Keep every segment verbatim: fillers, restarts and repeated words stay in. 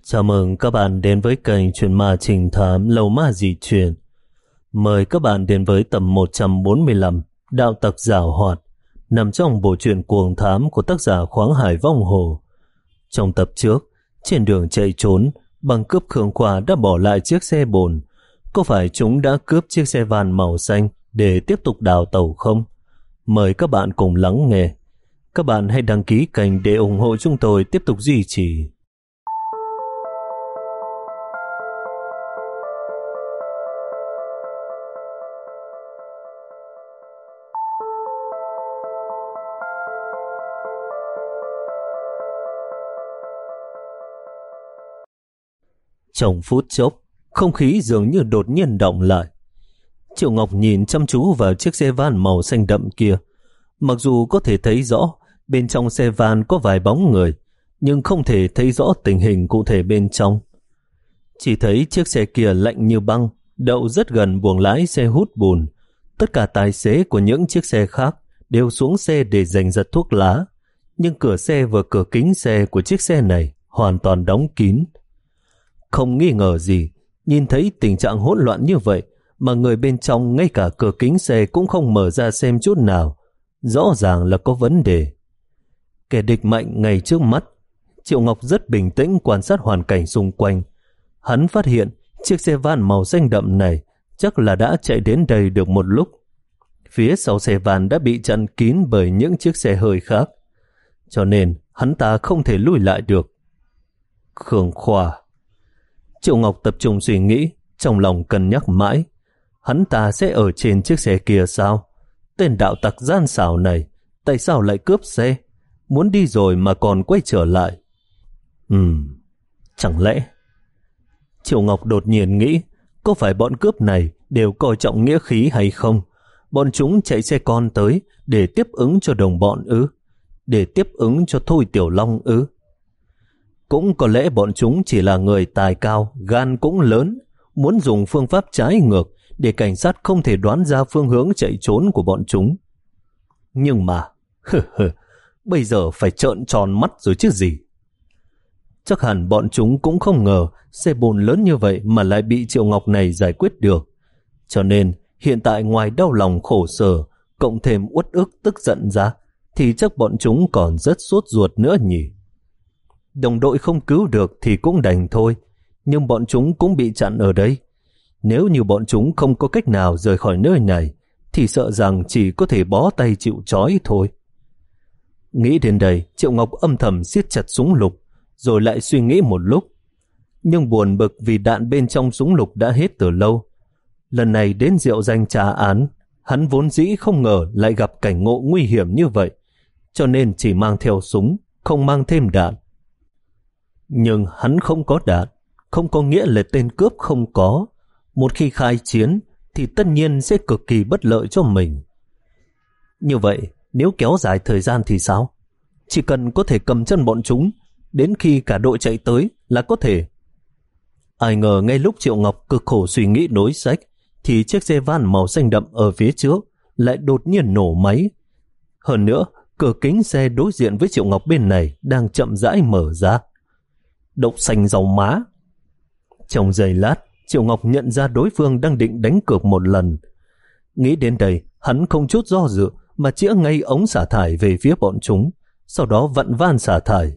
Chào mừng các bạn đến với kênh Chuyện Ma Trình Thám Lầu Ma Dị Truyền. Mời các bạn đến với tập một trăm bốn mươi lăm Đạo Tặc Giảo Hoạt, nằm trong bộ truyện cuồng thám của tác giả Khoáng Hải Vong Hồ. Trong tập trước, trên đường chạy trốn, băng cướp Khương Khoa đã bỏ lại chiếc xe bồn. Có phải chúng đã cướp chiếc xe van màu xanh để tiếp tục đào tẩu không? Mời các bạn cùng lắng nghe. Các bạn hãy đăng ký kênh để ủng hộ chúng tôi tiếp tục duy trì. Trong phút chốc, không khí dường như đột nhiên động lại. Triệu Ngọc nhìn chăm chú vào chiếc xe van màu xanh đậm kia. Mặc dù có thể thấy rõ bên trong xe van có vài bóng người, nhưng không thể thấy rõ tình hình cụ thể bên trong. Chỉ thấy chiếc xe kia lạnh như băng, đậu rất gần buồng lái xe hút bùn. Tất cả tài xế của những chiếc xe khác đều xuống xe để giành giật thuốc lá, nhưng cửa xe và cửa kính xe của chiếc xe này hoàn toàn đóng kín. Không nghi ngờ gì, nhìn thấy tình trạng hỗn loạn như vậy mà người bên trong ngay cả cửa kính xe cũng không mở ra xem chút nào, rõ ràng là có vấn đề. Kẻ địch mạnh ngay trước mắt. Triệu Ngọc rất bình tĩnh quan sát hoàn cảnh xung quanh. Hắn phát hiện chiếc xe van màu xanh đậm này chắc là đã chạy đến đây được một lúc. Phía sau xe van đã bị chặn kín bởi những chiếc xe hơi khác, cho nên hắn ta không thể lùi lại được. Khương Khoa. Triệu Ngọc tập trung suy nghĩ, trong lòng cân nhắc mãi. Hắn ta sẽ ở trên chiếc xe kia sao? Tên đạo tặc gian xảo này, tại sao lại cướp xe? Muốn đi rồi mà còn quay trở lại. Ừm, chẳng lẽ... Triệu Ngọc đột nhiên nghĩ, có phải bọn cướp này đều coi trọng nghĩa khí hay không? Bọn chúng chạy xe con tới để tiếp ứng cho đồng bọn ư? Để tiếp ứng cho Thôi Tiểu Long ư? Cũng có lẽ bọn chúng chỉ là người tài cao, gan cũng lớn, muốn dùng phương pháp trái ngược để cảnh sát không thể đoán ra phương hướng chạy trốn của bọn chúng. Nhưng mà, bây giờ phải trợn tròn mắt rồi chứ gì. Chắc hẳn bọn chúng cũng không ngờ xe bồn lớn như vậy mà lại bị Triệu Ngọc này giải quyết được. Cho nên, hiện tại ngoài đau lòng khổ sở, cộng thêm uất ức tức giận ra, thì chắc bọn chúng còn rất sốt ruột nữa nhỉ. Đồng đội không cứu được thì cũng đành thôi, nhưng bọn chúng cũng bị chặn ở đây. Nếu như bọn chúng không có cách nào rời khỏi nơi này, thì sợ rằng chỉ có thể bó tay chịu trói thôi. Nghĩ đến đây, Triệu Ngọc âm thầm siết chặt súng lục, rồi lại suy nghĩ một lúc. Nhưng buồn bực vì đạn bên trong súng lục đã hết từ lâu. Lần này đến Diệu Danh tra án, hắn vốn dĩ không ngờ lại gặp cảnh ngộ nguy hiểm như vậy, cho nên chỉ mang theo súng, không mang thêm đạn. Nhưng hắn không có đạn, không có nghĩa là tên cướp không có. Một khi khai chiến thì tất nhiên sẽ cực kỳ bất lợi cho mình. Như vậy, nếu kéo dài thời gian thì sao? Chỉ cần có thể cầm chân bọn chúng, đến khi cả đội chạy tới là có thể. Ai ngờ ngay lúc Triệu Ngọc cực khổ suy nghĩ đối sách, thì chiếc xe van màu xanh đậm ở phía trước lại đột nhiên nổ máy. Hơn nữa, cửa kính xe đối diện với Triệu Ngọc bên này đang chậm rãi mở ra. Đậu xanh dầu má. Trong giây lát, Triệu Ngọc nhận ra đối phương đang định đánh cược một lần. Nghĩ đến đây, hắn không chút do dự mà chĩa ngay ống xả thải về phía bọn chúng, sau đó vặn van xả thải.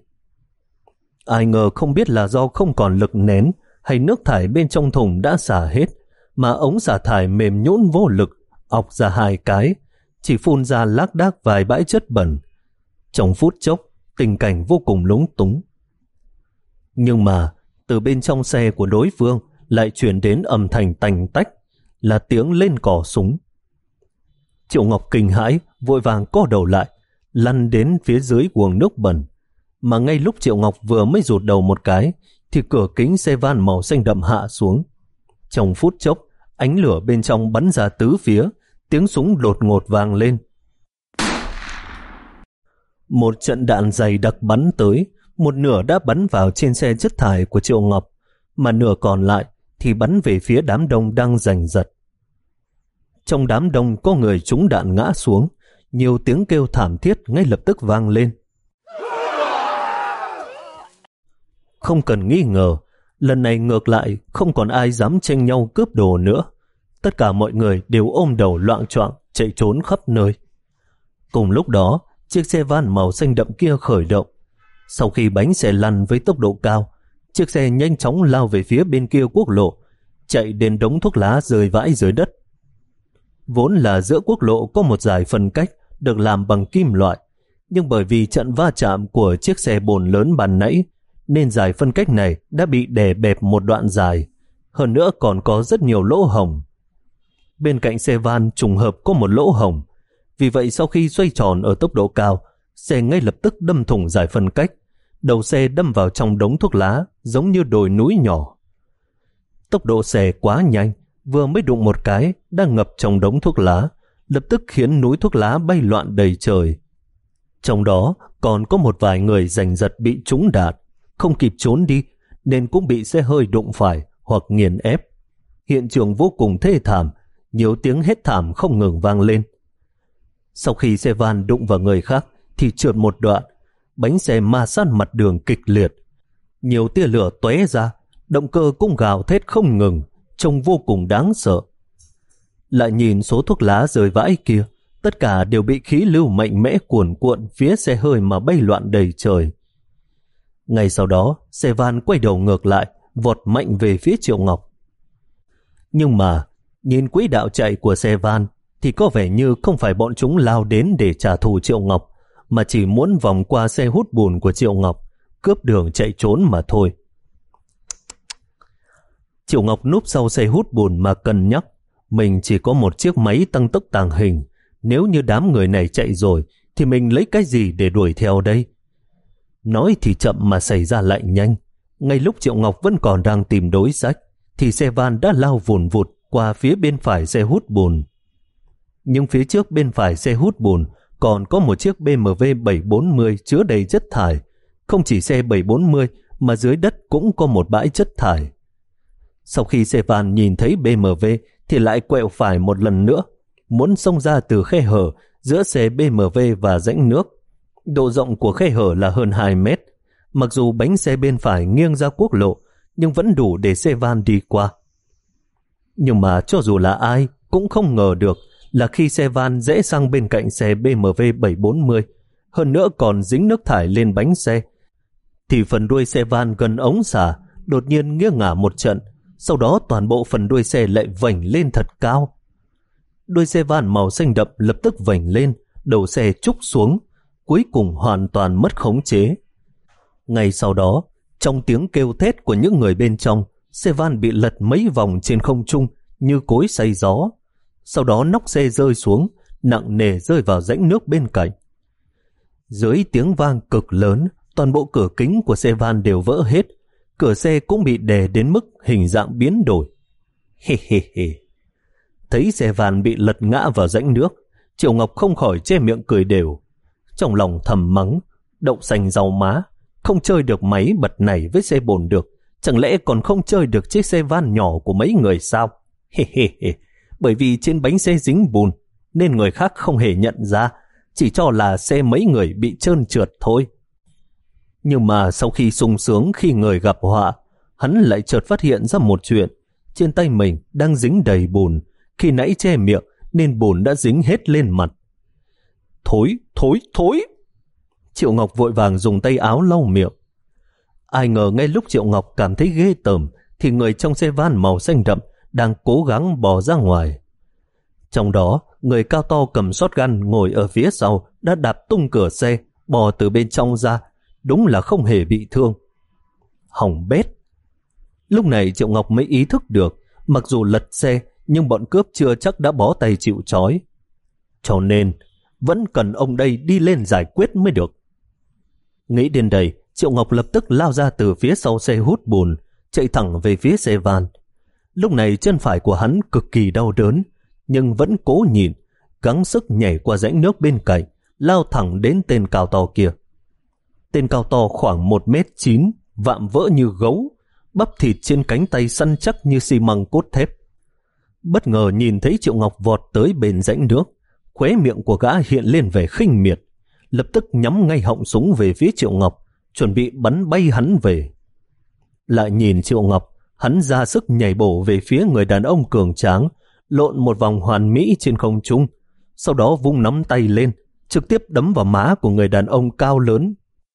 Ai ngờ không biết là do không còn lực nén hay nước thải bên trong thùng đã xả hết, mà ống xả thải mềm nhũn vô lực, ọc ra hai cái, chỉ phun ra lác đác vài bãi chất bẩn. Trong phút chốc, tình cảnh vô cùng lúng túng. Nhưng mà, từ bên trong xe của đối phương lại chuyển đến âm thanh tành tách, là tiếng lên cò súng. Triệu Ngọc kinh hãi, vội vàng co đầu lại, lăn đến phía dưới guồng nước bẩn. Mà ngay lúc Triệu Ngọc vừa mới rụt đầu một cái, thì cửa kính xe van màu xanh đậm hạ xuống. Trong phút chốc, ánh lửa bên trong bắn ra tứ phía, tiếng súng đột ngột vang lên. Một trận đạn dày đặc bắn tới, một nửa đã bắn vào trên xe chất thải của Triệu Ngọc, mà nửa còn lại thì bắn về phía đám đông đang giành giật. Trong đám đông có người trúng đạn ngã xuống, nhiều tiếng kêu thảm thiết ngay lập tức vang lên. Không cần nghi ngờ, lần này ngược lại không còn ai dám tranh nhau cướp đồ nữa. Tất cả mọi người đều ôm đầu loạng choạng chạy trốn khắp nơi. Cùng lúc đó, chiếc xe van màu xanh đậm kia khởi động. Sau khi bánh xe lăn với tốc độ cao, chiếc xe nhanh chóng lao về phía bên kia quốc lộ, chạy đến đống thuốc lá rơi vãi dưới đất. Vốn là giữa quốc lộ có một dải phân cách được làm bằng kim loại, nhưng bởi vì trận va chạm của chiếc xe bồn lớn ban nãy, nên dải phân cách này đã bị đè bẹp một đoạn dài, hơn nữa còn có rất nhiều lỗ hổng. Bên cạnh xe van trùng hợp có một lỗ hổng, vì vậy sau khi xoay tròn ở tốc độ cao, xe ngay lập tức đâm thủng dải phân cách, đầu xe đâm vào trong đống thuốc lá giống như đồi núi nhỏ. Tốc độ xe quá nhanh, vừa mới đụng một cái đã ngập trong đống thuốc lá, lập tức khiến núi thuốc lá bay loạn đầy trời. Trong đó còn có một vài người giành giật bị trúng đạn, không kịp trốn đi nên cũng bị xe hơi đụng phải hoặc nghiền ép. Hiện trường vô cùng thê thảm, nhiều tiếng hét thảm không ngừng vang lên. Sau khi xe van đụng vào người khác thì trượt một đoạn, bánh xe ma sát mặt đường kịch liệt. Nhiều tia lửa tóe ra, động cơ cũng gào thét không ngừng, trông vô cùng đáng sợ. Lại nhìn số thuốc lá rơi vãi kia, tất cả đều bị khí lưu mạnh mẽ cuồn cuộn phía xe hơi mà bay loạn đầy trời. Ngay sau đó, xe van quay đầu ngược lại, vọt mạnh về phía Triệu Ngọc. Nhưng mà, nhìn quỹ đạo chạy của xe van thì có vẻ như không phải bọn chúng lao đến để trả thù Triệu Ngọc, mà chỉ muốn vòng qua xe hút bùn của Triệu Ngọc, cướp đường chạy trốn mà thôi. Triệu Ngọc núp sau xe hút bùn mà cân nhắc, mình chỉ có một chiếc máy tăng tốc tàng hình, nếu như đám người này chạy rồi thì mình lấy cái gì để đuổi theo đây? Nói thì chậm mà xảy ra lại nhanh. Ngay lúc Triệu Ngọc vẫn còn đang tìm đối sách thì xe van đã lao vùn vụt qua phía bên phải xe hút bùn. Nhưng phía trước bên phải xe hút bùn còn có một chiếc bê em vê bảy bốn mươi chứa đầy chất thải. Không chỉ xe bảy bốn mươi mà dưới đất cũng có một bãi chất thải. Sau khi xe van nhìn thấy bê em vê thì lại quẹo phải một lần nữa, muốn xông ra từ khe hở giữa xe bê em vê và rãnh nước. Độ rộng của khe hở là hơn hai mét. Mặc dù bánh xe bên phải nghiêng ra quốc lộ, nhưng vẫn đủ để xe van đi qua. Nhưng mà cho dù là ai cũng không ngờ được là khi xe van rẽ sang bên cạnh xe bê em vê bảy bốn mươi, hơn nữa còn dính nước thải lên bánh xe, thì phần đuôi xe van gần ống xả đột nhiên nghiêng ngả một trận, sau đó toàn bộ phần đuôi xe lại vành lên thật cao. Đuôi xe van màu xanh đậm lập tức vành lên, đầu xe trúc xuống, cuối cùng hoàn toàn mất khống chế. Ngay sau đó, trong tiếng kêu thét của những người bên trong, xe van bị lật mấy vòng trên không trung như cối xay gió. Sau đó nóc xe rơi xuống, nặng nề rơi vào rãnh nước bên cạnh. Dưới tiếng vang cực lớn, toàn bộ cửa kính của xe van đều vỡ hết, cửa xe cũng bị đè đến mức hình dạng biến đổi. He he he. Thấy xe van bị lật ngã vào rãnh nước, Triệu Ngọc không khỏi che miệng cười đều. Trong lòng thầm mắng, đậu xanh rau má, không chơi được máy bật này với xe bồn được, chẳng lẽ còn không chơi được chiếc xe van nhỏ của mấy người sao? He he he. Bởi vì trên bánh xe dính bùn, nên người khác không hề nhận ra, chỉ cho là xe mấy người bị trơn trượt thôi. Nhưng mà sau khi sung sướng khi người gặp họa, hắn lại chợt phát hiện ra một chuyện. Trên tay mình đang dính đầy bùn, khi nãy che miệng nên bùn đã dính hết lên mặt. Thối, thối, thối! Triệu Ngọc vội vàng dùng tay áo lau miệng. Ai ngờ ngay lúc Triệu Ngọc cảm thấy ghê tởm thì người trong xe van màu xanh đậm đang cố gắng bò ra ngoài. Trong đó, người cao to cầm shotgun ngồi ở phía sau đã đạp tung cửa xe, bò từ bên trong ra, đúng là không hề bị thương. Hỏng bét! Lúc này Triệu Ngọc mới ý thức được, mặc dù lật xe nhưng bọn cướp chưa chắc đã bó tay chịu trói. Cho nên, vẫn cần ông đây đi lên giải quyết mới được. Nghĩ đến đây, Triệu Ngọc lập tức lao ra từ phía sau xe hút bùn, chạy thẳng về phía xe van. Lúc này chân phải của hắn cực kỳ đau đớn, nhưng vẫn cố nhịn, gắng sức nhảy qua rãnh nước bên cạnh, lao thẳng đến tên cao to kia. Tên cao to khoảng một mét chín, vạm vỡ như gấu, bắp thịt trên cánh tay săn chắc như xi măng cốt thép. Bất ngờ nhìn thấy Triệu Ngọc vọt tới bên rãnh nước, khóe miệng của gã hiện lên vẻ khinh miệt, lập tức nhắm ngay họng súng về phía Triệu Ngọc, chuẩn bị bắn bay hắn về. Lại nhìn Triệu Ngọc, hắn ra sức nhảy bổ về phía người đàn ông cường tráng, lộn một vòng hoàn mỹ trên không trung, sau đó vung nắm tay lên, trực tiếp đấm vào má của người đàn ông cao lớn.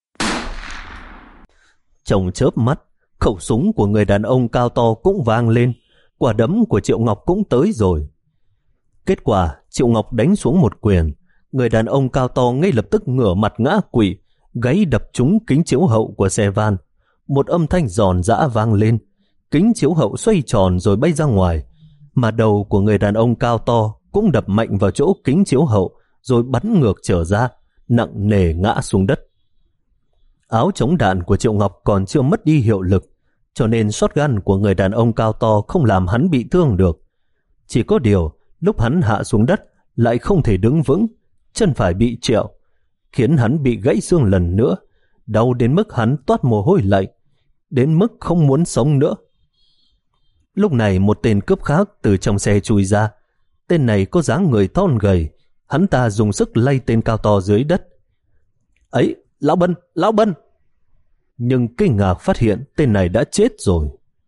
Trong chớp mắt, khẩu súng của người đàn ông cao to cũng vang lên, quả đấm của Triệu Ngọc cũng tới rồi. Kết quả, Triệu Ngọc đánh xuống một quyền, người đàn ông cao to ngay lập tức ngửa mặt ngã quỵ, gáy đập trúng kính chiếu hậu của xe van. Một âm thanh giòn giã vang lên, kính chiếu hậu xoay tròn rồi bay ra ngoài, mà đầu của người đàn ông cao to cũng đập mạnh vào chỗ kính chiếu hậu rồi bắn ngược trở ra, nặng nề ngã xuống đất. Áo chống đạn của Triệu Ngọc còn chưa mất đi hiệu lực, cho nên shotgun của người đàn ông cao to không làm hắn bị thương được. Chỉ có điều, lúc hắn hạ xuống đất lại không thể đứng vững, chân phải bị trẹo, khiến hắn bị gãy xương lần nữa, đau đến mức hắn toát mồ hôi lạnh, đến mức không muốn sống nữa. Lúc này một tên cướp khác từ trong xe chui ra. Tên này có dáng người thon gầy, hắn ta dùng sức lay tên cao to dưới đất. Ấy, Lão Bân, Lão Bân! Nhưng kinh ngạc phát hiện tên này đã chết rồi.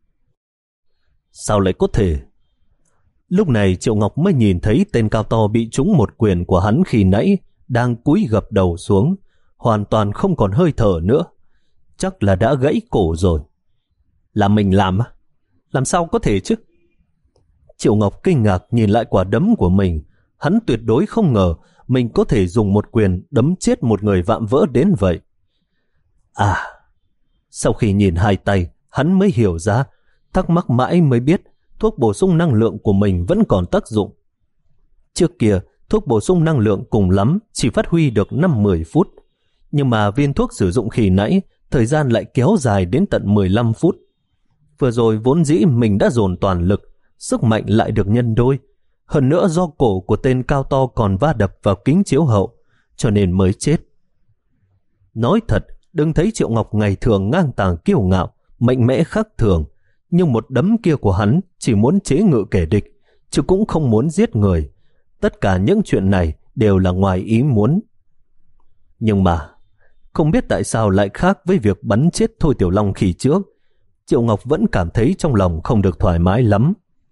Sao lại có thể? Lúc này Triệu Ngọc mới nhìn thấy tên cao to bị trúng một quyền của hắn khi nãy đang cúi gập đầu xuống, hoàn toàn không còn hơi thở nữa. Chắc là đã gãy cổ rồi. Là mình làm á? Làm sao có thể chứ? Triệu Ngọc kinh ngạc nhìn lại quả đấm của mình. Hắn tuyệt đối không ngờ mình có thể dùng một quyền đấm chết một người vạm vỡ đến vậy. À, sau khi nhìn hai tay, hắn mới hiểu ra, thắc mắc mãi mới biết thuốc bổ sung năng lượng của mình vẫn còn tác dụng. Trước kia, thuốc bổ sung năng lượng cùng lắm chỉ phát huy được năm đến mười phút, nhưng mà viên thuốc sử dụng khi nãy, thời gian lại kéo dài đến tận mười lăm phút. Vừa rồi vốn dĩ mình đã dồn toàn lực, sức mạnh lại được nhân đôi. Hơn nữa do cổ của tên cao to còn va đập vào kính chiếu hậu, cho nên mới chết. Nói thật, đừng thấy Triệu Ngọc ngày thường ngang tàng kiêu ngạo, mạnh mẽ khác thường, nhưng một đấm kia của hắn chỉ muốn chế ngự kẻ địch, chứ cũng không muốn giết người. Tất cả những chuyện này đều là ngoài ý muốn. Nhưng mà, không biết tại sao lại khác với việc bắn chết Thôi Tiểu Long khi trước, Triệu Ngọc vẫn cảm thấy trong lòng không được thoải mái lắm.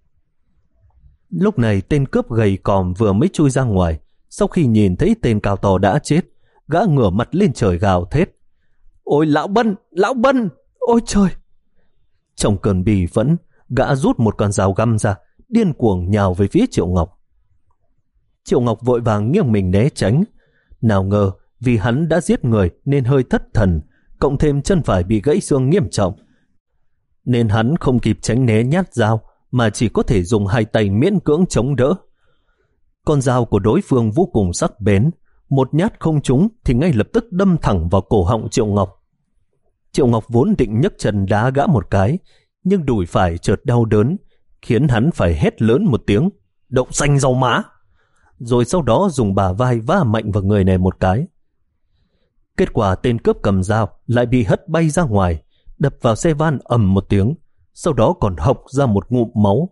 Lúc này tên cướp gầy còm vừa mới chui ra ngoài, sau khi nhìn thấy tên cao to đã chết, gã ngửa mặt lên trời gào thét. Ôi Lão Bân, Lão Bân, ôi trời! Trong cơn bì phẫn, gã rút một con dao găm ra, điên cuồng nhào về phía Triệu Ngọc. Triệu Ngọc vội vàng nghiêng mình né tránh. Nào ngờ vì hắn đã giết người nên hơi thất thần, cộng thêm chân phải bị gãy xương nghiêm trọng, nên hắn không kịp tránh né nhát dao, mà chỉ có thể dùng hai tay miễn cưỡng chống đỡ. Con dao của đối phương vô cùng sắc bén, một nhát không trúng thì ngay lập tức đâm thẳng vào cổ họng Triệu Ngọc. Triệu Ngọc vốn định nhấc chân đá gã một cái, nhưng đùi phải chợt đau đớn, khiến hắn phải hét lớn một tiếng, đậu xanh rau má, rồi sau đó dùng bả vai va mạnh vào người này một cái. Kết quả tên cướp cầm dao lại bị hất bay ra ngoài, đập vào xe van ầm một tiếng, sau đó còn hộc ra một ngụm máu.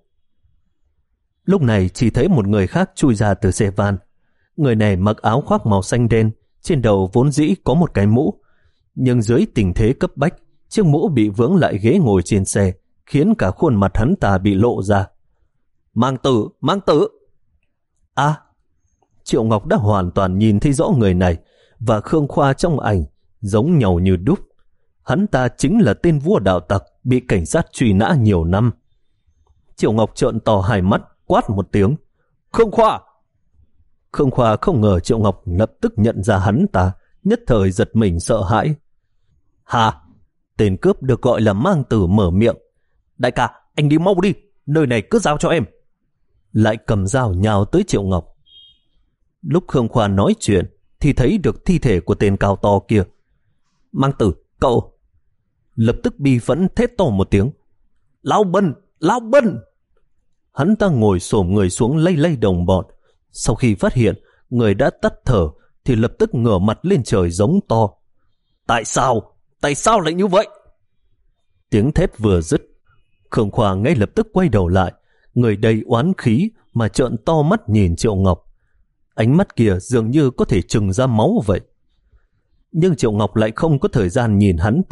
Lúc này chỉ thấy một người khác chui ra từ xe van. Người này mặc áo khoác màu xanh đen, trên đầu vốn dĩ có một cái mũ, nhưng dưới tình thế cấp bách, chiếc mũ bị vướng lại ghế ngồi trên xe, khiến cả khuôn mặt hắn ta bị lộ ra. Mang tử, mang tử! À! Triệu Ngọc đã hoàn toàn nhìn thấy rõ người này, và Khương Khoa trong ảnh giống nhau như đúc. Hắn ta chính là tên vua đạo tặc bị cảnh sát truy nã nhiều năm. Triệu Ngọc trợn to hai mắt, quát một tiếng. Khương Khoa! Khương Khoa không ngờ Triệu Ngọc lập tức nhận ra hắn ta, nhất thời giật mình sợ hãi. Hả? Tên cướp được gọi là Mang Tử mở miệng. Đại ca, anh đi mau đi, nơi này cứ giao cho em. Lại cầm dao nhào tới Triệu Ngọc. Lúc Khương Khoa nói chuyện thì thấy được thi thể của tên cao to kia. Mang Tử, cậu! Lập tức bi phẫn thét to một tiếng. Lão Bân! Lão Bân! Hắn ta ngồi xổm người xuống lay lay đồng bọn. Sau khi phát hiện người đã tắt thở thì lập tức ngửa mặt lên trời giống to. Tại sao? Tại sao lại như vậy? Tiếng thét vừa dứt, Khương Khoa ngay lập tức quay đầu lại, người đầy oán khí mà trợn to mắt nhìn Triệu Ngọc. Ánh mắt kia dường như có thể trừng ra máu vậy. Nhưng Triệu Ngọc lại không có thời gian nhìn hắn ta,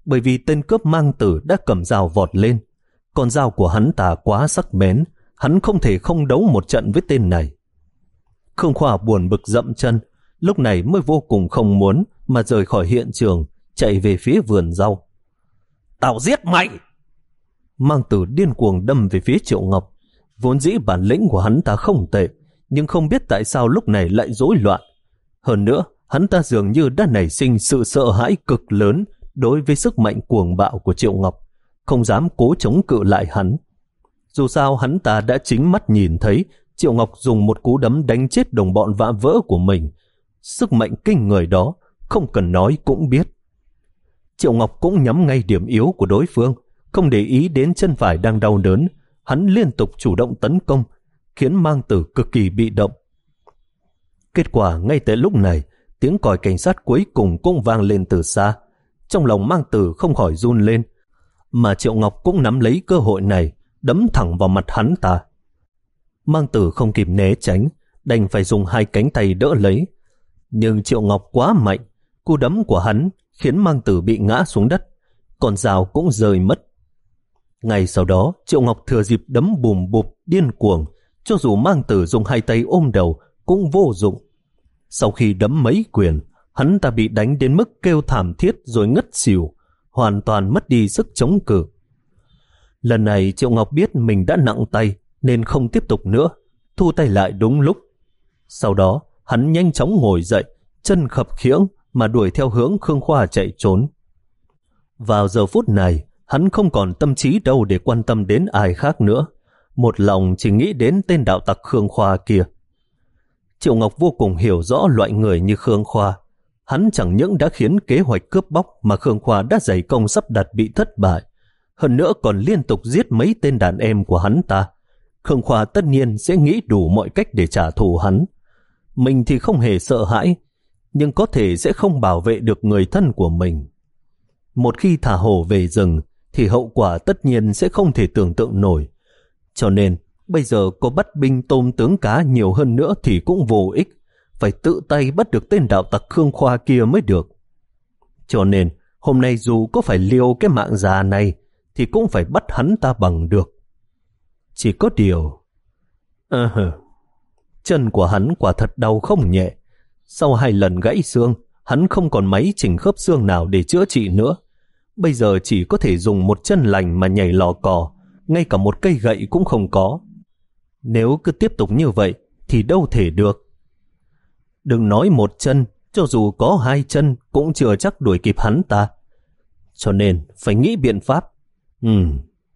bởi vì tên cướp mang tử đã cầm dao vọt lên. Con dao của hắn ta quá sắc bén, hắn không thể không đấu một trận với tên này. Khương Khoa buồn bực dậm chân, lúc này mới vô cùng không muốn mà rời khỏi hiện trường, chạy về phía vườn rau. Tao giết mày! Mang tử điên cuồng đâm về phía Triệu Ngọc. Vốn dĩ bản lĩnh của hắn ta không tệ, nhưng không biết tại sao lúc này lại rối loạn. Hơn nữa, hắn ta dường như đã nảy sinh sự sợ hãi cực lớn đối với sức mạnh cuồng bạo của Triệu Ngọc, không dám cố chống cự lại hắn. Dù sao hắn ta đã chính mắt nhìn thấy Triệu Ngọc dùng một cú đấm đánh chết đồng bọn vạ vỡ của mình. Sức mạnh kinh người đó, không cần nói cũng biết. Triệu Ngọc cũng nhắm ngay điểm yếu của đối phương, không để ý đến chân phải đang đau đớn. Hắn liên tục chủ động tấn công, khiến Mang Tử cực kỳ bị động. Kết quả ngay tại lúc này, tiếng còi cảnh sát cuối cùng cũng vang lên từ xa. Trong lòng Mang Tử không khỏi run lên, mà Triệu Ngọc cũng nắm lấy cơ hội này, đấm thẳng vào mặt hắn ta. Mang Tử không kịp né tránh, đành phải dùng hai cánh tay đỡ lấy. Nhưng Triệu Ngọc quá mạnh, cú đấm của hắn khiến Mang Tử bị ngã xuống đất, còn dao cũng rơi mất. Ngay sau đó, Triệu Ngọc thừa dịp đấm bùm bụp điên cuồng, cho dù Mang Tử dùng hai tay ôm đầu cũng vô dụng. Sau khi đấm mấy quyền, hắn ta bị đánh đến mức kêu thảm thiết rồi ngất xỉu, hoàn toàn mất đi sức chống cự. Lần này Triệu Ngọc biết mình đã nặng tay nên không tiếp tục nữa, thu tay lại đúng lúc. Sau đó, hắn nhanh chóng ngồi dậy, chân khập khiễng mà đuổi theo hướng Khương Khoa chạy trốn. Vào giờ phút này, hắn không còn tâm trí đâu để quan tâm đến ai khác nữa, một lòng chỉ nghĩ đến tên đạo tặc Khương Khoa kia. Triệu Ngọc vô cùng hiểu rõ loại người như Khương Khoa. Hắn chẳng những đã khiến kế hoạch cướp bóc mà Khương Khoa đã dày công sắp đặt bị thất bại, hơn nữa còn liên tục giết mấy tên đàn em của hắn ta. Khương Khoa tất nhiên sẽ nghĩ đủ mọi cách để trả thù hắn. Mình thì không hề sợ hãi, nhưng có thể sẽ không bảo vệ được người thân của mình. Một khi thả hổ về rừng thì hậu quả tất nhiên sẽ không thể tưởng tượng nổi. Cho nên bây giờ có bắt binh tôm tướng cá nhiều hơn nữa thì cũng vô ích, phải tự tay bắt được tên đạo tặc Khương Khoa kia mới được. Cho nên hôm nay dù có phải liều cái mạng già này thì cũng phải bắt hắn ta bằng được. Chỉ có điều... À, chân của hắn quả thật đau không nhẹ. Sau hai lần gãy xương, hắn không còn máy chỉnh khớp xương nào để chữa trị nữa. Bây giờ chỉ có thể dùng một chân lành mà nhảy lò cò, ngay cả một cây gậy cũng không có. Nếu cứ tiếp tục như vậy thì đâu thể được. Đừng nói một chân, cho dù có hai chân cũng chưa chắc đuổi kịp hắn ta. Cho nên phải nghĩ biện pháp. Ừm.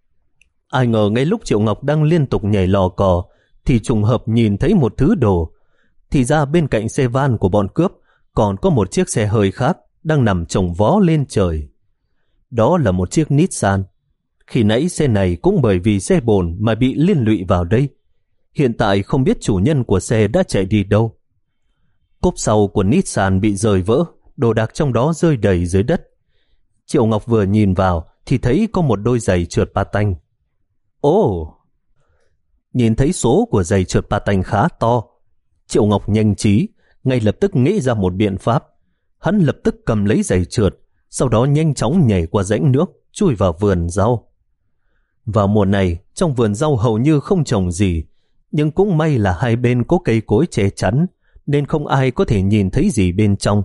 Ai ngờ ngay lúc Triệu Ngọc đang liên tục nhảy lò cò thì trùng hợp nhìn thấy một thứ đồ. Thì ra bên cạnh xe van của bọn cướp còn có một chiếc xe hơi khác đang nằm chồng vó lên trời. Đó là một chiếc Nissan. Khi nãy xe này cũng bởi vì xe bồn mà bị liên lụy vào đây. Hiện tại không biết chủ nhân của xe đã chạy đi đâu. Cốp sau của Nissan bị rời vỡ, đồ đạc trong đó rơi đầy dưới đất. Triệu Ngọc vừa nhìn vào thì thấy có một đôi giày trượt patin. Ồ! Nhìn thấy số của giày trượt patin khá to, Triệu Ngọc nhanh trí, ngay lập tức nghĩ ra một biện pháp. Hắn lập tức cầm lấy giày trượt, sau đó nhanh chóng nhảy qua rãnh nước, chui vào vườn rau. Vào mùa này, trong vườn rau hầu như không trồng gì, nhưng cũng may là hai bên có cây cối che chắn, nên không ai có thể nhìn thấy gì bên trong.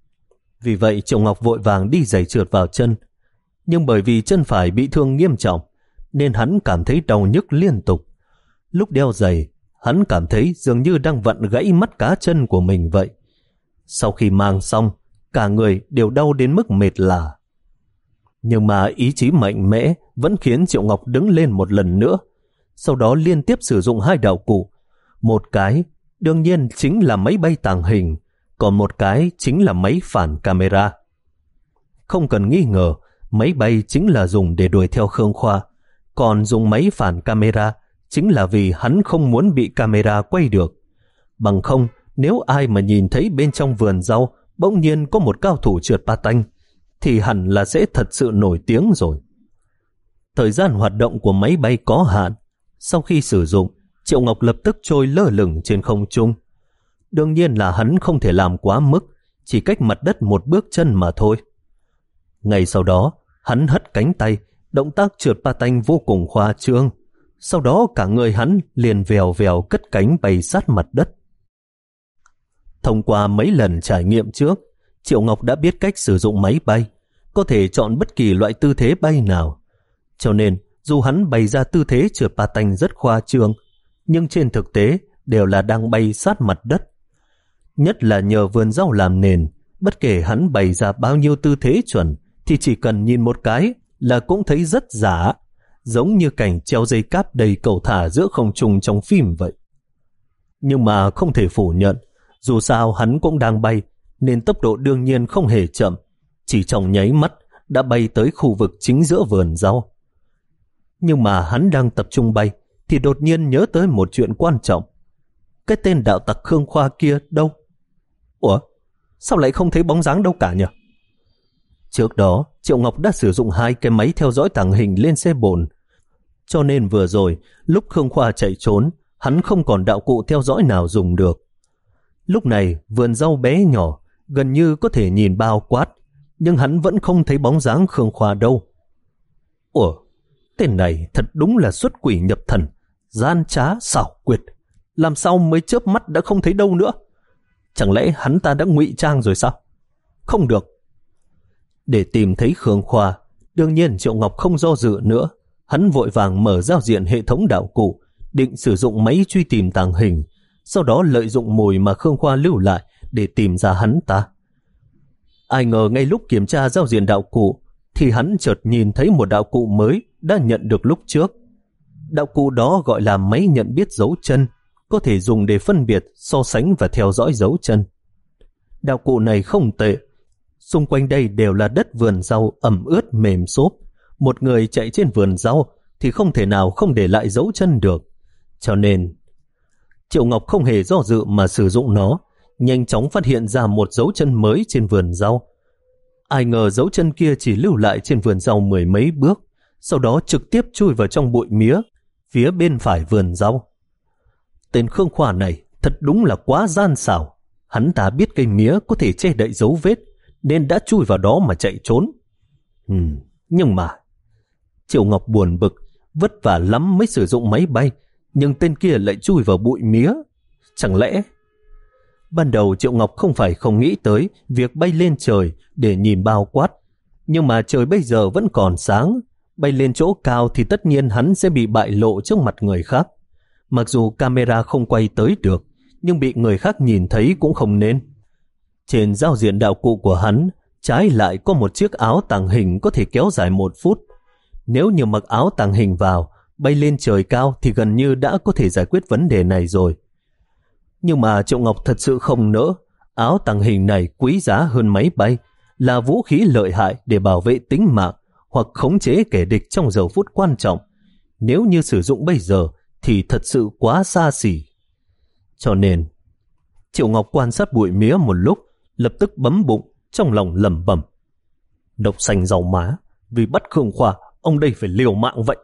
Vì vậy Triệu Ngọc vội vàng đi giày trượt vào chân, nhưng bởi vì chân phải bị thương nghiêm trọng, nên hắn cảm thấy đau nhức liên tục. Lúc đeo giày, hắn cảm thấy dường như đang vặn gãy mắt cá chân của mình vậy. Sau khi mang xong, cả người đều đau đến mức mệt lả. Nhưng mà ý chí mạnh mẽ vẫn khiến Triệu Ngọc đứng lên một lần nữa, sau đó liên tiếp sử dụng hai đạo cụ. Một cái đương nhiên chính là máy bay tàng hình, còn một cái chính là máy phản camera. Không cần nghi ngờ, máy bay chính là dùng để đuổi theo Khương Khoa, còn dùng máy phản camera chính là vì hắn không muốn bị camera quay được. Bằng không, nếu ai mà nhìn thấy bên trong vườn rau bỗng nhiên có một cao thủ trượt patin, thì hẳn là sẽ thật sự nổi tiếng rồi. Thời gian hoạt động của máy bay có hạn. Sau khi sử dụng, Triệu Ngọc lập tức trôi lơ lửng trên không trung. Đương nhiên là hắn không thể làm quá mức, chỉ cách mặt đất một bước chân mà thôi. Ngay sau đó, Hắn hất cánh tay, động tác trượt patin vô cùng khoa trương. Sau đó cả người hắn liền vèo vèo cất cánh bay sát mặt đất. Thông qua mấy lần trải nghiệm trước, Triệu Ngọc đã biết cách sử dụng máy bay, có thể chọn bất kỳ loại tư thế bay nào. Cho nên, dù hắn bày ra tư thế trượt patin rất khoa trương, nhưng trên thực tế đều là đang bay sát mặt đất. Nhất là nhờ vườn rau làm nền, bất kể hắn bày ra bao nhiêu tư thế chuẩn, thì chỉ cần nhìn một cái là cũng thấy rất giả, giống như cảnh treo dây cáp đầy cầu thả giữa không trung trong phim vậy. Nhưng mà không thể phủ nhận, dù sao hắn cũng đang bay, nên tốc độ đương nhiên không hề chậm, chỉ trong nháy mắt đã bay tới khu vực chính giữa vườn rau. Nhưng mà hắn đang tập trung bay, thì đột nhiên nhớ tới một chuyện quan trọng. Cái tên đạo tặc Khương Khoa kia đâu? Ủa? Sao lại không thấy bóng dáng đâu cả nhỉ? Trước đó, Triệu Ngọc đã sử dụng hai cái máy theo dõi tàng hình lên xe bồn. Cho nên vừa rồi, lúc Khương Khoa chạy trốn, hắn không còn đạo cụ theo dõi nào dùng được. Lúc này, vườn rau bé nhỏ, gần như có thể nhìn bao quát, nhưng hắn vẫn không thấy bóng dáng Khương Khoa đâu. Ủa? Tên này thật đúng là xuất quỷ nhập thần, gian trá xảo quyệt. Làm sao mới chớp mắt đã không thấy đâu nữa? Chẳng lẽ hắn ta đã ngụy trang rồi sao? Không được. Để tìm thấy Khương Khoa, đương nhiên Triệu Ngọc không do dự nữa. Hắn vội vàng mở giao diện hệ thống đạo cụ, định sử dụng máy truy tìm tàng hình, sau đó lợi dụng mồi mà Khương Khoa lưu lại để tìm ra hắn ta. Ai ngờ ngay lúc kiểm tra giao diện đạo cụ, thì hắn chợt nhìn thấy một đạo cụ mới đã nhận được lúc trước. Đạo cụ đó gọi là máy nhận biết dấu chân, có thể dùng để phân biệt, so sánh và theo dõi dấu chân. Đạo cụ này không tệ. Xung quanh đây đều là đất vườn rau ẩm ướt mềm xốp. Một người chạy trên vườn rau thì không thể nào không để lại dấu chân được. Cho nên, Triệu Ngọc không hề do dự mà sử dụng nó, nhanh chóng phát hiện ra một dấu chân mới trên vườn rau. Ai ngờ dấu chân kia chỉ lưu lại trên vườn rau mười mấy bước, sau đó trực tiếp chui vào trong bụi mía, phía bên phải vườn rau. Tên Khương Khoa này thật đúng là quá gian xảo. Hắn ta biết cây mía có thể che đậy dấu vết, nên đã chui vào đó mà chạy trốn. Hmm, nhưng mà, Triệu Ngọc buồn bực, vất vả lắm mới sử dụng máy bay, nhưng tên kia lại chui vào bụi mía. Chẳng lẽ... Ban đầu Triệu Ngọc không phải không nghĩ tới việc bay lên trời để nhìn bao quát, nhưng mà trời bây giờ vẫn còn sáng, bay lên chỗ cao thì tất nhiên hắn sẽ bị bại lộ trước mặt người khác. Mặc dù camera không quay tới được, nhưng bị người khác nhìn thấy cũng không nên. Trên giao diện đạo cụ của hắn, trái lại có một chiếc áo tàng hình có thể kéo dài một phút. Nếu như mặc áo tàng hình vào, bay lên trời cao thì gần như đã có thể giải quyết vấn đề này rồi. Nhưng mà Triệu Ngọc thật sự không nỡ. Áo tàng hình này quý giá hơn máy bay, là vũ khí lợi hại để bảo vệ tính mạng hoặc khống chế kẻ địch trong giờ phút quan trọng. Nếu như sử dụng bây giờ thì thật sự quá xa xỉ. Cho nên, Triệu Ngọc quan sát bụi mía một lúc, lập tức bấm bụng, trong lòng lẩm bẩm: độc xanh rau má, vì bắt Khương Khoa, ông đây phải liều mạng vậy.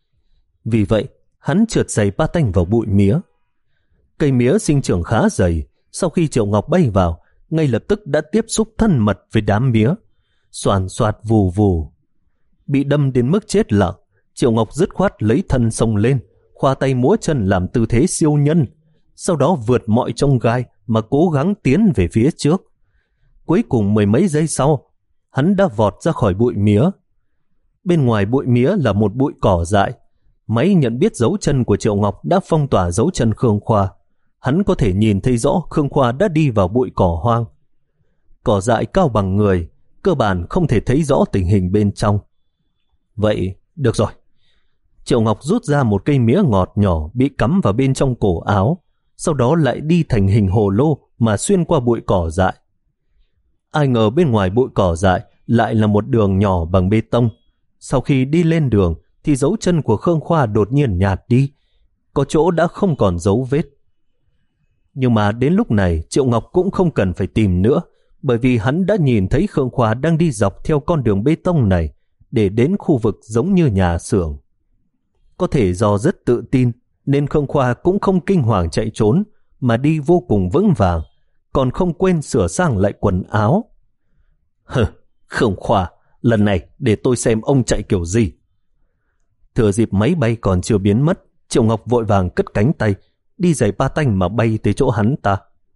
Vì vậy, hắn trượt giày patin vào bụi mía. Cây mía sinh trưởng khá dày, sau khi Triệu Ngọc bay vào, ngay lập tức đã tiếp xúc thân mật với đám mía, xoàn xoạt vù vù. Bị đâm đến mức chết lặng, Triệu Ngọc dứt khoát lấy thân xông lên, khoa tay múa chân làm tư thế siêu nhân, sau đó vượt mọi chông gai mà cố gắng tiến về phía trước. Cuối cùng mười mấy giây sau, hắn đã vọt ra khỏi bụi mía. Bên ngoài bụi mía là một bụi cỏ dại. Máy nhận biết dấu chân của Triệu Ngọc đã phong tỏa dấu chân Khương Khoa. Hắn có thể nhìn thấy rõ Khương Khoa đã đi vào bụi cỏ hoang. Cỏ dại cao bằng người, cơ bản không thể thấy rõ tình hình bên trong. Vậy, được rồi. Triệu Ngọc rút ra một cây mía ngọt nhỏ bị cắm vào bên trong cổ áo, sau đó lại đi thành hình hồ lô mà xuyên qua bụi cỏ dại. Ai ngờ bên ngoài bụi cỏ dại lại là một đường nhỏ bằng bê tông. Sau khi đi lên đường thì dấu chân của Khương Khoa đột nhiên nhạt đi, có chỗ đã không còn dấu vết. Nhưng mà đến lúc này Triệu Ngọc cũng không cần phải tìm nữa, bởi vì hắn đã nhìn thấy Khương Khoa đang đi dọc theo con đường bê tông này để đến khu vực giống như nhà xưởng. Có thể do rất tự tin nên Khương Khoa cũng không kinh hoàng chạy trốn, mà đi vô cùng vững vàng, còn không quên sửa sang lại quần áo. Hừ, Khương Khoa, lần này để tôi xem ông chạy kiểu gì. Thừa dịp máy bay còn chưa biến mất, Triệu Ngọc vội vàng cất cánh tay, đi giày ba tanh mà bay tới chỗ hắn ta.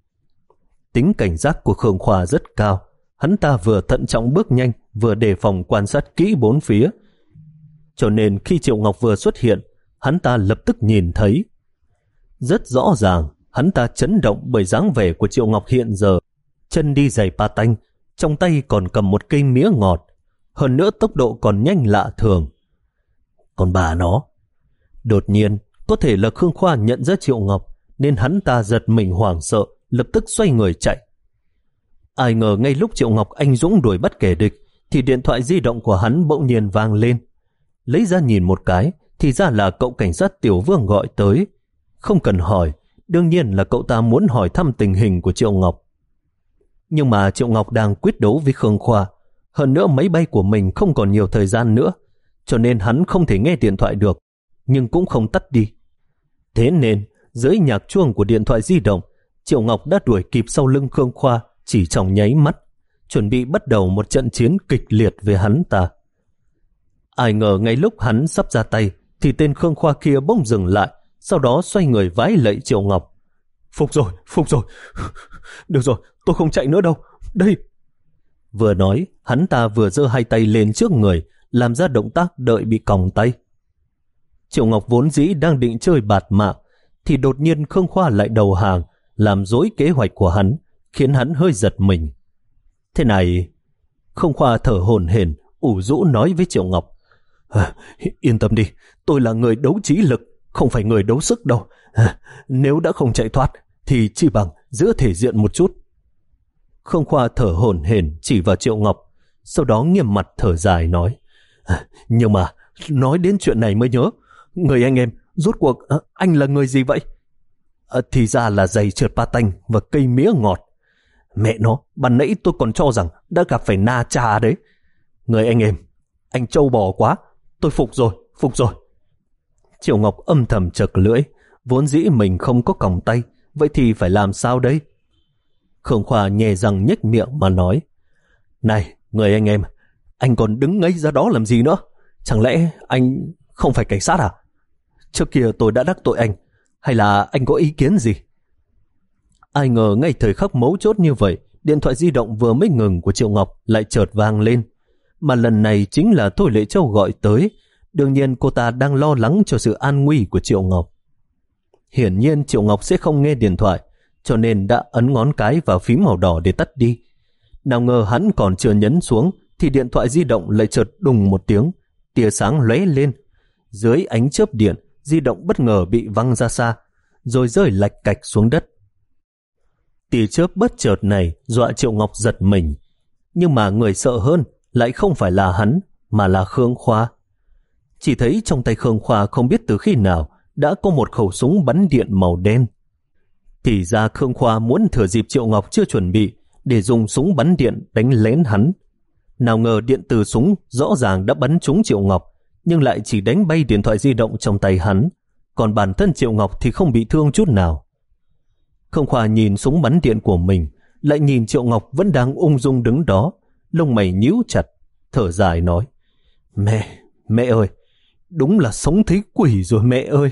Tính cảnh giác của Khương Khoa rất cao, hắn ta vừa thận trọng bước nhanh, vừa đề phòng quan sát kỹ bốn phía. Cho nên khi Triệu Ngọc vừa xuất hiện, hắn ta lập tức nhìn thấy. Rất rõ ràng, hắn ta chấn động bởi dáng vẻ của Triệu Ngọc hiện giờ. Chân đi giày ba tanh, trong tay còn cầm một cây mía ngọt, hơn nữa tốc độ còn nhanh lạ thường. Còn bà nó, đột nhiên, có thể là Khương Khoa nhận ra Triệu Ngọc, nên hắn ta giật mình hoảng sợ, lập tức xoay người chạy. Ai ngờ ngay lúc Triệu Ngọc anh dũng đuổi bắt kẻ địch, thì điện thoại di động của hắn bỗng nhiên vang lên. Lấy ra nhìn một cái, thì ra là cậu cảnh sát Tiểu Vương gọi tới. Không cần hỏi, đương nhiên là cậu ta muốn hỏi thăm tình hình của Triệu Ngọc. Nhưng mà Triệu Ngọc đang quyết đấu với Khương Khoa, hơn nữa máy bay của mình không còn nhiều thời gian nữa, cho nên hắn không thể nghe điện thoại được, nhưng cũng không tắt đi. Thế nên, dưới nhạc chuông của điện thoại di động, Triệu Ngọc đã đuổi kịp sau lưng Khương Khoa chỉ trong nháy mắt, chuẩn bị bắt đầu một trận chiến kịch liệt với hắn ta. Ai ngờ ngay lúc hắn sắp ra tay, thì tên Khương Khoa kia bỗng dừng lại, sau đó xoay người vái lạy Triệu Ngọc. Phục rồi, phục rồi. Được rồi, tôi không chạy nữa đâu. Đây. Vừa nói, hắn ta vừa giơ hai tay lên trước người, làm ra động tác đợi bị còng tay. Triệu Ngọc vốn dĩ đang định chơi bạt mạng, thì đột nhiên Khương Khoa lại đầu hàng, làm rối kế hoạch của hắn, khiến hắn hơi giật mình. Thế này, Khương Khoa thở hổn hển, ủ rũ nói với Triệu Ngọc. À, yên tâm đi, tôi là người đấu trí lực, không phải người đấu sức đâu. À, nếu đã không chạy thoát, thì chỉ bằng giữ thể diện một chút. Khương Khoa thở hổn hển chỉ vào Triệu Ngọc, sau đó nghiêm mặt thở dài nói. À, nhưng mà, nói đến chuyện này mới nhớ, người anh em, rốt cuộc à, anh là người gì vậy? À, thì ra là giày trượt pa tanh và cây mía ngọt. Mẹ nó, ban nãy tôi còn cho rằng đã gặp phải na cha đấy. Người anh em, anh trâu bò quá, tôi phục rồi, phục rồi. Triệu Ngọc âm thầm chật lưỡi, vốn dĩ mình không có còng tay, vậy thì phải làm sao đây? Khương Khoa nhè răng nhếch miệng mà nói. Này, người anh em, anh còn đứng ngây ra đó làm gì nữa? Chẳng lẽ anh không phải cảnh sát à? Trước kia tôi đã đắc tội anh, hay là anh có ý kiến gì? Ai ngờ ngay thời khắc mấu chốt như vậy, điện thoại di động vừa mới ngừng của Triệu Ngọc lại chợt vang lên. Mà lần này chính là Thôi Lệ Châu gọi tới. Đương nhiên cô ta đang lo lắng cho sự an nguy của Triệu Ngọc. Hiển nhiên Triệu Ngọc sẽ không nghe điện thoại, cho nên đã ấn ngón cái vào phím màu đỏ để tắt đi. Nào ngờ hắn còn chưa nhấn xuống, thì điện thoại di động lại chợt đùng một tiếng, tia sáng lóe lên. Dưới ánh chớp điện, di động bất ngờ bị văng ra xa, rồi rơi lạch cạch xuống đất. Tia chớp bất chợt này dọa Triệu Ngọc giật mình, nhưng mà người sợ hơn lại không phải là hắn, mà là Khương Khoa. Chỉ thấy trong tay Khương Khoa không biết từ khi nào đã có một khẩu súng bắn điện màu đen. Thì ra Khương Khoa muốn thừa dịp Triệu Ngọc chưa chuẩn bị để dùng súng bắn điện đánh lén hắn. Nào ngờ điện từ súng rõ ràng đã bắn trúng Triệu Ngọc, nhưng lại chỉ đánh bay điện thoại di động trong tay hắn, còn bản thân Triệu Ngọc thì không bị thương chút nào. Khương Khoa nhìn súng bắn điện của mình, lại nhìn Triệu Ngọc vẫn đang ung dung đứng đó, lông mày nhíu chặt, thở dài nói. Mẹ, mẹ ơi, đúng là sống thấy quỷ rồi mẹ ơi.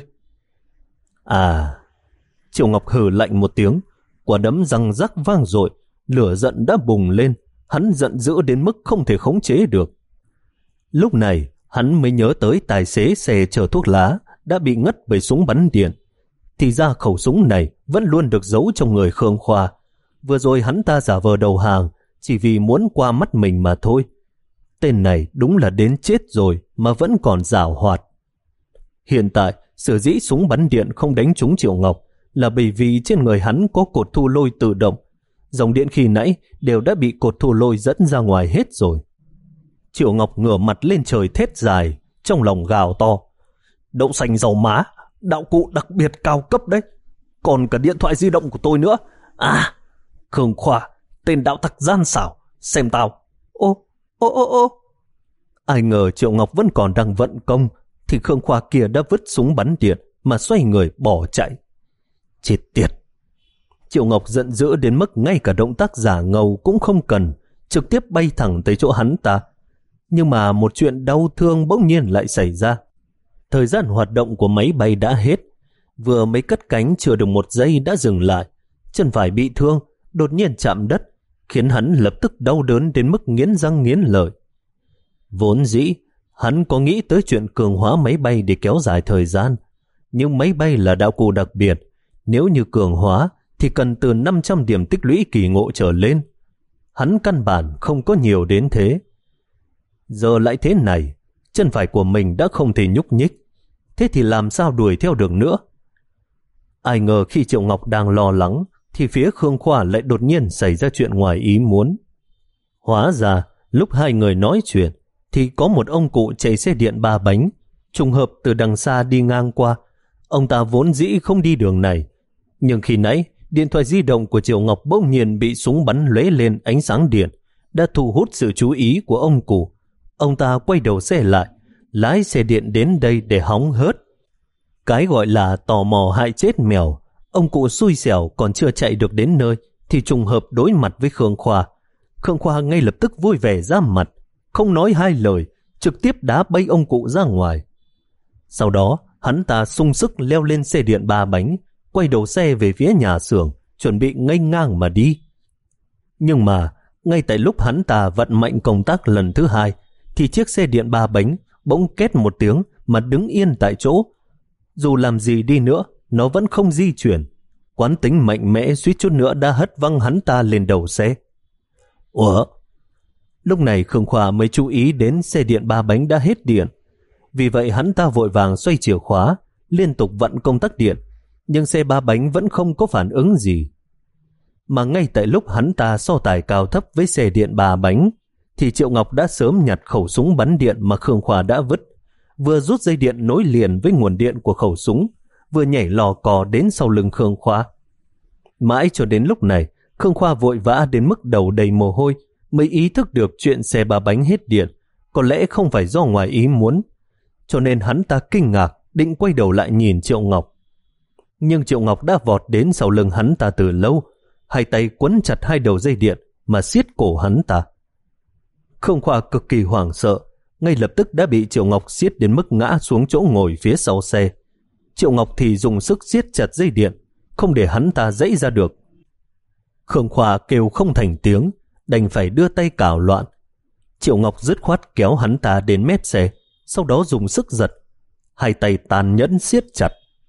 À, Triệu Ngọc hừ lạnh một tiếng, quả đấm răng rắc vang dội, lửa giận đã bùng lên, hắn giận dữ đến mức không thể khống chế được. Lúc này, hắn mới nhớ tới tài xế xe chở thuốc lá đã bị ngất bởi súng bắn điện. Thì ra khẩu súng này vẫn luôn được giấu trong người Khương Khoa. Vừa rồi hắn ta giả vờ đầu hàng, chỉ vì muốn qua mắt mình mà thôi. Tên này đúng là đến chết rồi mà vẫn còn giảo hoạt. Hiện tại, sở dĩ súng bắn điện không đánh trúng Triệu Ngọc là bởi vì trên người hắn có cột thu lôi tự động. Dòng điện khi nãy đều đã bị cột thu lôi dẫn ra ngoài hết rồi. Triệu Ngọc ngửa mặt lên trời thét dài, trong lòng gào to. Đậu xanh dầu má, đạo cụ đặc biệt cao cấp đấy. Còn cả điện thoại di động của tôi nữa. À, Khương Khoa, tên đạo tặc gian xảo, xem tao. Ô, ô ô ô. Ai ngờ Triệu Ngọc vẫn còn đang vận công, thì Khương Khoa kia đã vứt súng bắn điện mà xoay người bỏ chạy. Chết tiệt. Triệu Ngọc giận dữ đến mức ngay cả động tác giả ngầu cũng không cần, trực tiếp bay thẳng tới chỗ hắn ta. Nhưng mà một chuyện đau thương bỗng nhiên lại xảy ra. Thời gian hoạt động của máy bay đã hết. Vừa mới cất cánh chưa được một giây đã dừng lại. Chân phải bị thương, đột nhiên chạm đất, khiến hắn lập tức đau đớn đến mức nghiến răng nghiến lợi. Vốn dĩ, hắn có nghĩ tới chuyện cường hóa máy bay để kéo dài thời gian. Nhưng máy bay là đạo cụ đặc biệt. Nếu như cường hóa thì cần từ năm trăm điểm tích lũy kỳ ngộ trở lên. Hắn căn bản không có nhiều đến thế. Giờ lại thế này, chân phải của mình đã không thể nhúc nhích. Thế thì làm sao đuổi theo được nữa? Ai ngờ khi Triệu Ngọc đang lo lắng thì phía Khương Khoa lại đột nhiên xảy ra chuyện ngoài ý muốn. Hóa ra lúc hai người nói chuyện thì có một ông cụ chạy xe điện ba bánh trùng hợp từ đằng xa đi ngang qua. Ông ta vốn dĩ không đi đường này, nhưng khi nãy điện thoại di động của Triệu Ngọc bỗng nhiên bị súng bắn lóe lên ánh sáng điện, đã thu hút sự chú ý của ông cụ. Ông ta quay đầu xe lại, lái xe điện đến đây để hóng hớt. Cái gọi là tò mò hại chết mèo. Ông cụ xui xẻo còn chưa chạy được đến nơi thì trùng hợp đối mặt với Khương Khoa. Khương Khoa ngay lập tức vui vẻ ra mặt, không nói hai lời, trực tiếp đá bay ông cụ ra ngoài. Sau đó hắn ta sung sức leo lên xe điện ba bánh, quay đầu xe về phía nhà xưởng, chuẩn bị nghênh ngang mà đi. Nhưng mà ngay tại lúc hắn ta vận mạnh công tắc lần thứ hai thì chiếc xe điện ba bánh bỗng két một tiếng mà đứng yên tại chỗ. Dù làm gì đi nữa, nó vẫn không di chuyển. Quán tính mạnh mẽ suýt chút nữa đã hất văng hắn ta lên đầu xe. Ủa? Lúc này Khương Khoa mới chú ý đến xe điện ba bánh đã hết điện. Vì vậy hắn ta vội vàng xoay chìa khóa, liên tục vặn công tắc điện, nhưng xe ba bánh vẫn không có phản ứng gì. Mà ngay tại lúc hắn ta so tài cao thấp với xe điện ba bánh, thì Triệu Ngọc đã sớm nhặt khẩu súng bắn điện mà Khương Khoa đã vứt, vừa rút dây điện nối liền với nguồn điện của khẩu súng, vừa nhảy lò cò đến sau lưng Khương Khoa. Mãi cho đến lúc này, Khương Khoa vội vã đến mức đầu đầy mồ hôi mới ý thức được chuyện xe ba bánh hết điện có lẽ không phải do ngoài ý muốn, cho nên hắn ta kinh ngạc định quay đầu lại nhìn Triệu Ngọc. Nhưng Triệu Ngọc đã vọt đến sau lưng hắn ta từ lâu, hai tay quấn chặt hai đầu dây điện mà siết cổ hắn ta. Khương Khoa cực kỳ hoảng sợ, ngay lập tức đã bị Triệu Ngọc siết đến mức ngã xuống chỗ ngồi phía sau xe. Triệu Ngọc thì dùng sức siết chặt dây điện, không để hắn ta dãy ra được. Khương Khoa kêu không thành tiếng, đành phải đưa tay cào loạn. Triệu Ngọc dứt khoát kéo hắn ta đến mép xe, sau đó dùng sức giật, hai tay tàn nhẫn siết chặt.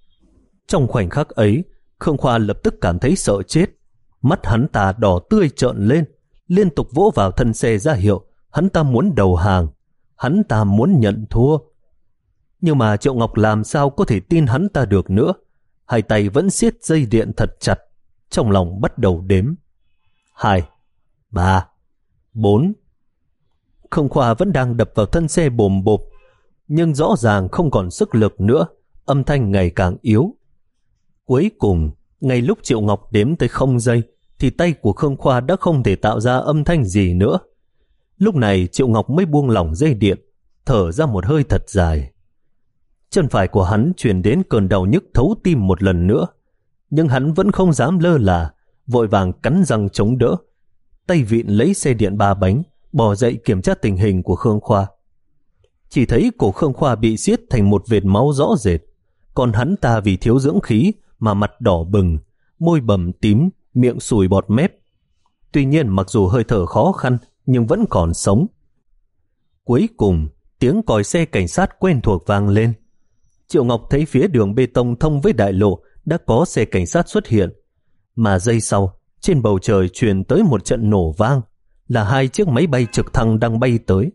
Trong khoảnh khắc ấy, Khương Khoa lập tức cảm thấy sợ chết. Mắt hắn ta đỏ tươi trợn lên, liên tục vỗ vào thân xe ra hiệu hắn ta muốn đầu hàng, hắn ta muốn nhận thua. Nhưng mà Triệu Ngọc làm sao có thể tin hắn ta được nữa. Hai tay vẫn siết dây điện thật chặt, trong lòng bắt đầu đếm. Hai, ba, bốn. Khương Khoa vẫn đang đập vào thân xe bồm bộp, nhưng rõ ràng không còn sức lực nữa, âm thanh ngày càng yếu. Cuối cùng, ngay lúc Triệu Ngọc đếm tới không giây, thì tay của Khương Khoa đã không thể tạo ra âm thanh gì nữa. Lúc này Triệu Ngọc mới buông lỏng dây điện, thở ra một hơi thật dài. Chân phải của hắn truyền đến cơn đau nhức thấu tim một lần nữa, nhưng hắn vẫn không dám lơ là, vội vàng cắn răng chống đỡ, tay vịn lấy xe điện ba bánh, bò dậy kiểm tra tình hình của Khương Khoa. Chỉ thấy cổ Khương Khoa bị siết thành một vệt máu rõ rệt, còn hắn ta vì thiếu dưỡng khí mà mặt đỏ bừng, môi bầm tím, miệng sùi bọt mép. Tuy nhiên mặc dù hơi thở khó khăn nhưng vẫn còn sống. Cuối cùng, tiếng còi xe cảnh sát quen thuộc vang lên. Triệu Ngọc thấy phía đường bê tông thông với đại lộ đã có xe cảnh sát xuất hiện, mà giây sau, trên bầu trời truyền tới một trận nổ vang, là hai chiếc máy bay trực thăng đang bay tới.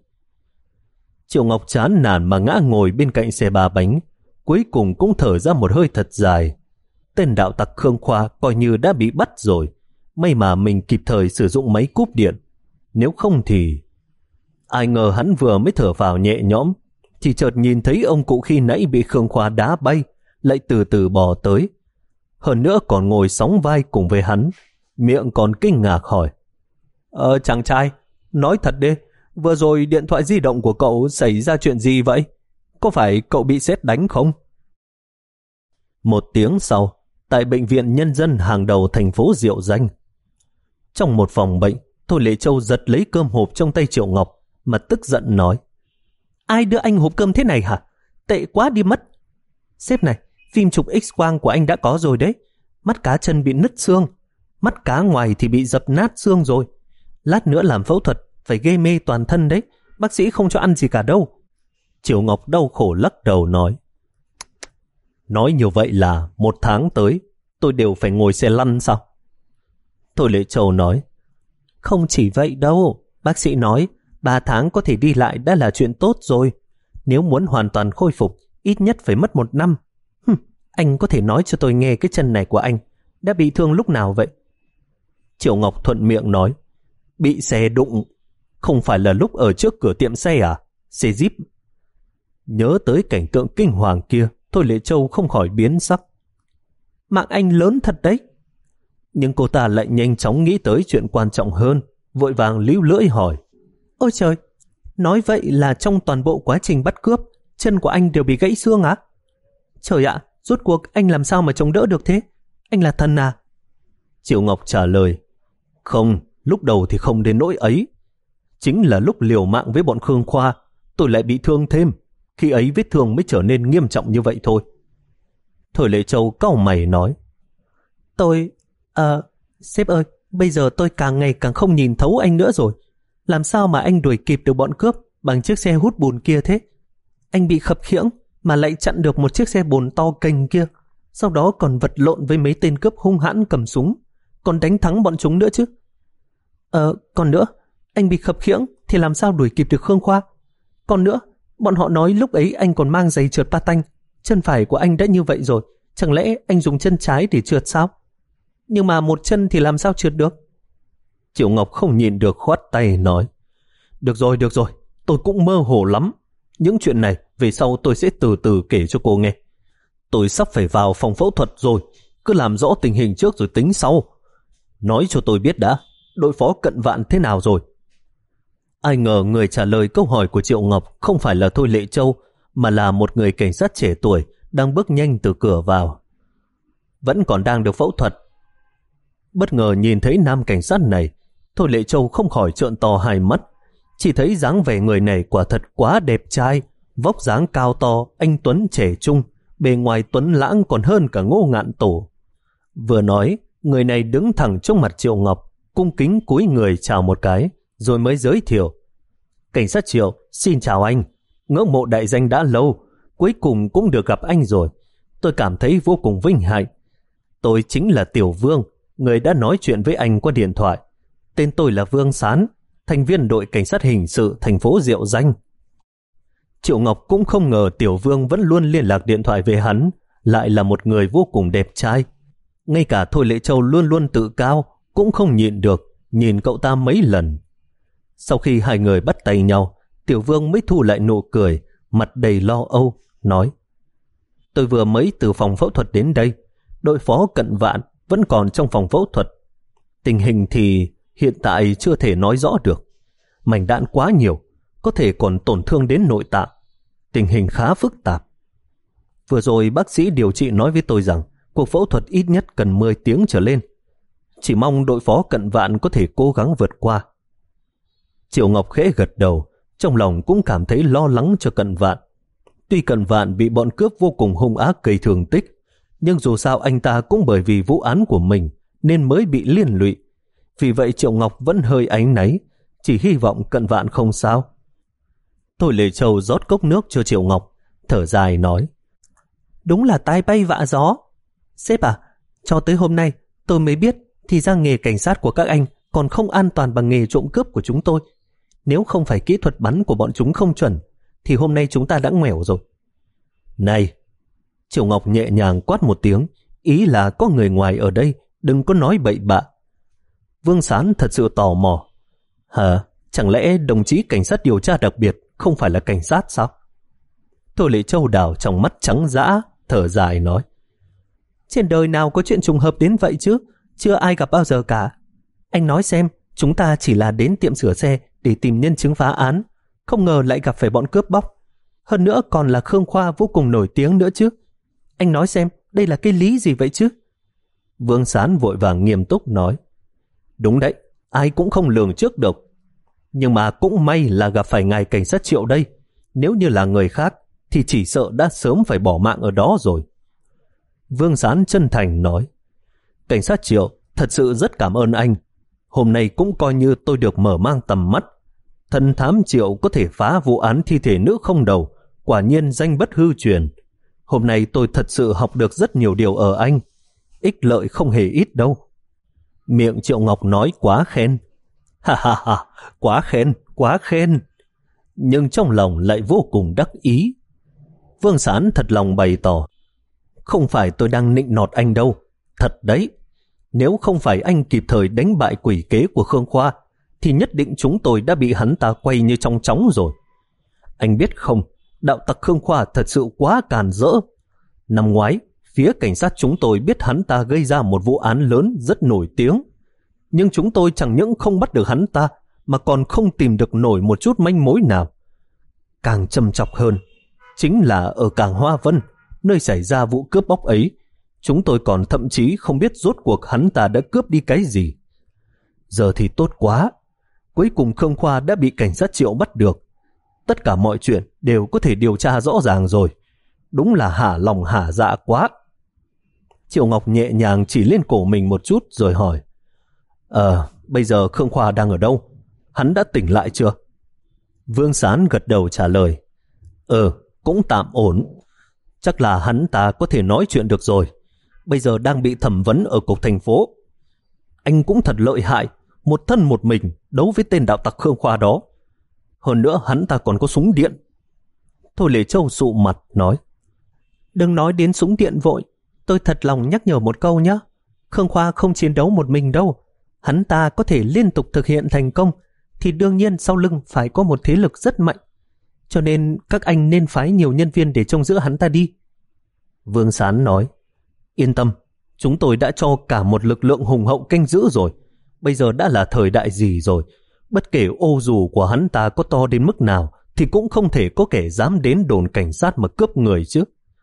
Triệu Ngọc chán nản mà ngã ngồi bên cạnh xe ba bánh, cuối cùng cũng thở ra một hơi thật dài. Tên đạo tặc Khương Khoa coi như đã bị bắt rồi, may mà mình kịp thời sử dụng máy cúp điện. Nếu không thì... Ai ngờ hắn vừa mới thở vào nhẹ nhõm, thì chợt nhìn thấy ông cụ khi nãy bị Khương Khoa đá bay, lại từ từ bò tới. Hơn nữa còn ngồi sóng vai cùng với hắn, miệng còn kinh ngạc hỏi. Ờ chàng trai, nói thật đi, vừa rồi điện thoại di động của cậu xảy ra chuyện gì vậy? Có phải cậu bị sét đánh không? Một tiếng sau, tại bệnh viện nhân dân hàng đầu thành phố Diệu Danh, trong một phòng bệnh, Thôi Lệ Châu giật lấy cơm hộp trong tay Triệu Ngọc mà tức giận nói: Ai đưa anh hộp cơm thế này hả? Tệ quá đi mất. Sếp này, phim chụp X-quang của anh đã có rồi đấy. Mắt cá chân bị nứt xương, mắt cá ngoài thì bị dập nát xương rồi. Lát nữa làm phẫu thuật phải gây mê toàn thân đấy. Bác sĩ không cho ăn gì cả đâu. Triệu Ngọc đau khổ lắc đầu nói: Nói như vậy là một tháng tới tôi đều phải ngồi xe lăn sao? Thôi Lệ Châu nói: Không chỉ vậy đâu. Bác sĩ nói ba tháng có thể đi lại đã là chuyện tốt rồi. Nếu muốn hoàn toàn khôi phục, ít nhất phải mất một năm. Hừm, anh có thể nói cho tôi nghe cái chân này của anh đã bị thương lúc nào vậy? Triệu Ngọc thuận miệng nói: Bị xe đụng. Không phải là lúc ở trước cửa tiệm xe à? Xe Jeep. Nhớ tới cảnh tượng kinh hoàng kia, Thôi Lệ Châu không khỏi biến sắc. Mạng anh lớn thật đấy. Nhưng cô ta lại nhanh chóng nghĩ tới chuyện quan trọng hơn, vội vàng líu lưỡi hỏi: Ôi trời, nói vậy là trong toàn bộ quá trình bắt cướp, chân của anh đều bị gãy xương á? Trời ạ, rốt cuộc anh làm sao mà chống đỡ được thế? Anh là thần à? Triệu Ngọc trả lời: Không, lúc đầu thì không đến nỗi ấy. Chính là lúc liều mạng với bọn Khương Khoa, tôi lại bị thương thêm. Khi ấy vết thương mới trở nên nghiêm trọng như vậy thôi. Thôi Lệ Châu cau mày nói: Tôi... À, sếp ơi, bây giờ tôi càng ngày càng không nhìn thấu anh nữa rồi. Làm sao mà anh đuổi kịp được bọn cướp bằng chiếc xe hút bùn kia thế? Anh bị khập khiễng mà lại chặn được một chiếc xe bồn to cành kia. Sau đó còn vật lộn với mấy tên cướp hung hãn cầm súng, còn đánh thắng bọn chúng nữa chứ. Ờ, còn nữa, anh bị khập khiễng thì làm sao đuổi kịp được Khương Khoa? Còn nữa, bọn họ nói lúc ấy anh còn mang giày trượt patin. Chân phải của anh đã như vậy rồi, chẳng lẽ anh dùng chân trái để trượt sao? Nhưng mà một chân thì làm sao trượt được? Triệu Ngọc không nhịn được khoát tay nói: Được rồi, được rồi, tôi cũng mơ hồ lắm. Những chuyện này về sau tôi sẽ từ từ kể cho cô nghe. Tôi sắp phải vào phòng phẫu thuật rồi, cứ làm rõ tình hình trước rồi tính sau. Nói cho tôi biết đã, đội phó Cận Vạn thế nào rồi? Ai ngờ người trả lời câu hỏi của Triệu Ngọc không phải là Thôi Lệ Châu, mà là một người cảnh sát trẻ tuổi đang bước nhanh từ cửa vào. Vẫn còn đang được phẫu thuật. Bất ngờ nhìn thấy nam cảnh sát này, Thôi Lệ Châu không khỏi trợn to hai mắt. Chỉ thấy dáng vẻ người này quả thật quá đẹp trai, vóc dáng cao to, anh tuấn trẻ trung, bề ngoài tuấn lãng còn hơn cả Ngô Ngạn Tổ. Vừa nói, người này đứng thẳng trước mặt Triệu Ngọc, cung kính cúi người chào một cái, rồi mới giới thiệu: Cảnh sát Triệu, xin chào anh. Ngưỡng mộ đại danh đã lâu, cuối cùng cũng được gặp anh rồi. Tôi cảm thấy vô cùng vinh hạnh. Tôi chính là Tiểu Vương, người đã nói chuyện với anh qua điện thoại. Tên tôi là Vương Sán, thành viên đội cảnh sát hình sự thành phố Diệu Danh. Triệu Ngọc cũng không ngờ Tiểu Vương vẫn luôn liên lạc điện thoại về hắn, lại là một người vô cùng đẹp trai. Ngay cả Thôi Lệ Châu luôn luôn tự cao, cũng không nhịn được, nhìn cậu ta mấy lần. Sau khi hai người bắt tay nhau, Tiểu Vương mới thu lại nụ cười, mặt đầy lo âu, nói: Tôi vừa mới từ phòng phẫu thuật đến đây, đội phó Cận Vạn vẫn còn trong phòng phẫu thuật. Tình hình thì hiện tại chưa thể nói rõ được. Mảnh đạn quá nhiều, có thể còn tổn thương đến nội tạng. Tình hình khá phức tạp. Vừa rồi bác sĩ điều trị nói với tôi rằng cuộc phẫu thuật ít nhất cần mười tiếng trở lên. Chỉ mong đội phó Cận Vạn có thể cố gắng vượt qua. Triệu Ngọc khẽ gật đầu, trong lòng cũng cảm thấy lo lắng cho Cận Vạn. Tuy Cận Vạn bị bọn cướp vô cùng hung ác gây thương tích, nhưng dù sao anh ta cũng bởi vì vụ án của mình nên mới bị liên lụy. Vì vậy Triệu Ngọc vẫn hơi áy náy, chỉ hy vọng Cận Vạn không sao. Thôi Lệ Châu rót cốc nước cho Triệu Ngọc, thở dài nói: Đúng là tai bay vạ gió. Sếp à, cho tới hôm nay tôi mới biết thì ra nghề cảnh sát của các anh còn không an toàn bằng nghề trộm cướp của chúng tôi. Nếu không phải kỹ thuật bắn của bọn chúng không chuẩn thì hôm nay chúng ta đã ngoẻo rồi. Này! Triệu Ngọc nhẹ nhàng quát một tiếng, ý là có người ngoài ở đây, đừng có nói bậy bạ. Vương Sán thật sự tò mò: Hả? Chẳng lẽ đồng chí cảnh sát điều tra đặc biệt không phải là cảnh sát sao? Thôi Lệ Châu đảo trong mắt trắng dã, thở dài nói: Trên đời nào có chuyện trùng hợp đến vậy chứ, chưa ai gặp bao giờ cả. Anh nói xem, chúng ta chỉ là đến tiệm sửa xe để tìm nhân chứng phá án, không ngờ lại gặp phải bọn cướp bóc. Hơn nữa còn là Khương Khoa vô cùng nổi tiếng nữa chứ. Anh nói xem, đây là cái lý gì vậy chứ? Vương Sán vội vàng nghiêm túc nói: Đúng đấy, ai cũng không lường trước được. Nhưng mà cũng may là gặp phải ngài cảnh sát Triệu đây. Nếu như là người khác thì chỉ sợ đã sớm phải bỏ mạng ở đó rồi. Vương Sán chân thành nói, cảnh sát Triệu, thật sự rất cảm ơn anh. Hôm nay cũng coi như tôi được mở mang tầm mắt. Thần thám Triệu có thể phá vụ án thi thể nữ không đầu, quả nhiên danh bất hư truyền. Hôm nay tôi thật sự học được rất nhiều điều ở anh. Ích lợi không hề ít đâu. Miệng Triệu Ngọc nói quá khen. Ha ha ha, quá khen, quá khen. Nhưng trong lòng lại vô cùng đắc ý. Vương Sán thật lòng bày tỏ, không phải tôi đang nịnh nọt anh đâu. Thật đấy, nếu không phải anh kịp thời đánh bại quỷ kế của Khương Khoa, thì nhất định chúng tôi đã bị hắn ta quay như trong chóng rồi. Anh biết không, đạo tặc Khương Khoa thật sự quá càn rỡ. Năm ngoái, phía cảnh sát chúng tôi biết hắn ta gây ra một vụ án lớn rất nổi tiếng. Nhưng chúng tôi chẳng những không bắt được hắn ta, mà còn không tìm được nổi một chút manh mối nào. Càng trầm trọng hơn, chính là ở cảng Hoa Vân, nơi xảy ra vụ cướp bóc ấy, chúng tôi còn thậm chí không biết rốt cuộc hắn ta đã cướp đi cái gì. Giờ thì tốt quá, cuối cùng Khương Khoa đã bị cảnh sát Triệu bắt được. Tất cả mọi chuyện đều có thể điều tra rõ ràng rồi. Đúng là hả lòng hả dạ quá. Triệu Ngọc nhẹ nhàng chỉ lên cổ mình một chút rồi hỏi, Ờ, bây giờ Khương Khoa đang ở đâu? Hắn đã tỉnh lại chưa? Vương Sán gật đầu trả lời, Ờ, cũng tạm ổn. Chắc là hắn ta có thể nói chuyện được rồi. Bây giờ đang bị thẩm vấn ở cục thành phố. Anh cũng thật lợi hại, một thân một mình đấu với tên đạo tặc Khương Khoa đó. Hơn nữa hắn ta còn có súng điện. Thôi Lệ Châu sụ mặt nói, đừng nói đến súng điện vội. Tôi thật lòng nhắc nhở một câu nhé. Khương Khoa không chiến đấu một mình đâu. Hắn ta có thể liên tục thực hiện thành công thì đương nhiên sau lưng phải có một thế lực rất mạnh. Cho nên các anh nên phái nhiều nhân viên để trông giữ hắn ta đi. Vương Sán nói, yên tâm, chúng tôi đã cho cả một lực lượng hùng hậu canh giữ rồi. Bây giờ đã là thời đại gì rồi, bất kể ô dù của hắn ta có to đến mức nào thì cũng không thể có kẻ dám đến đồn cảnh sát mà cướp người chứ.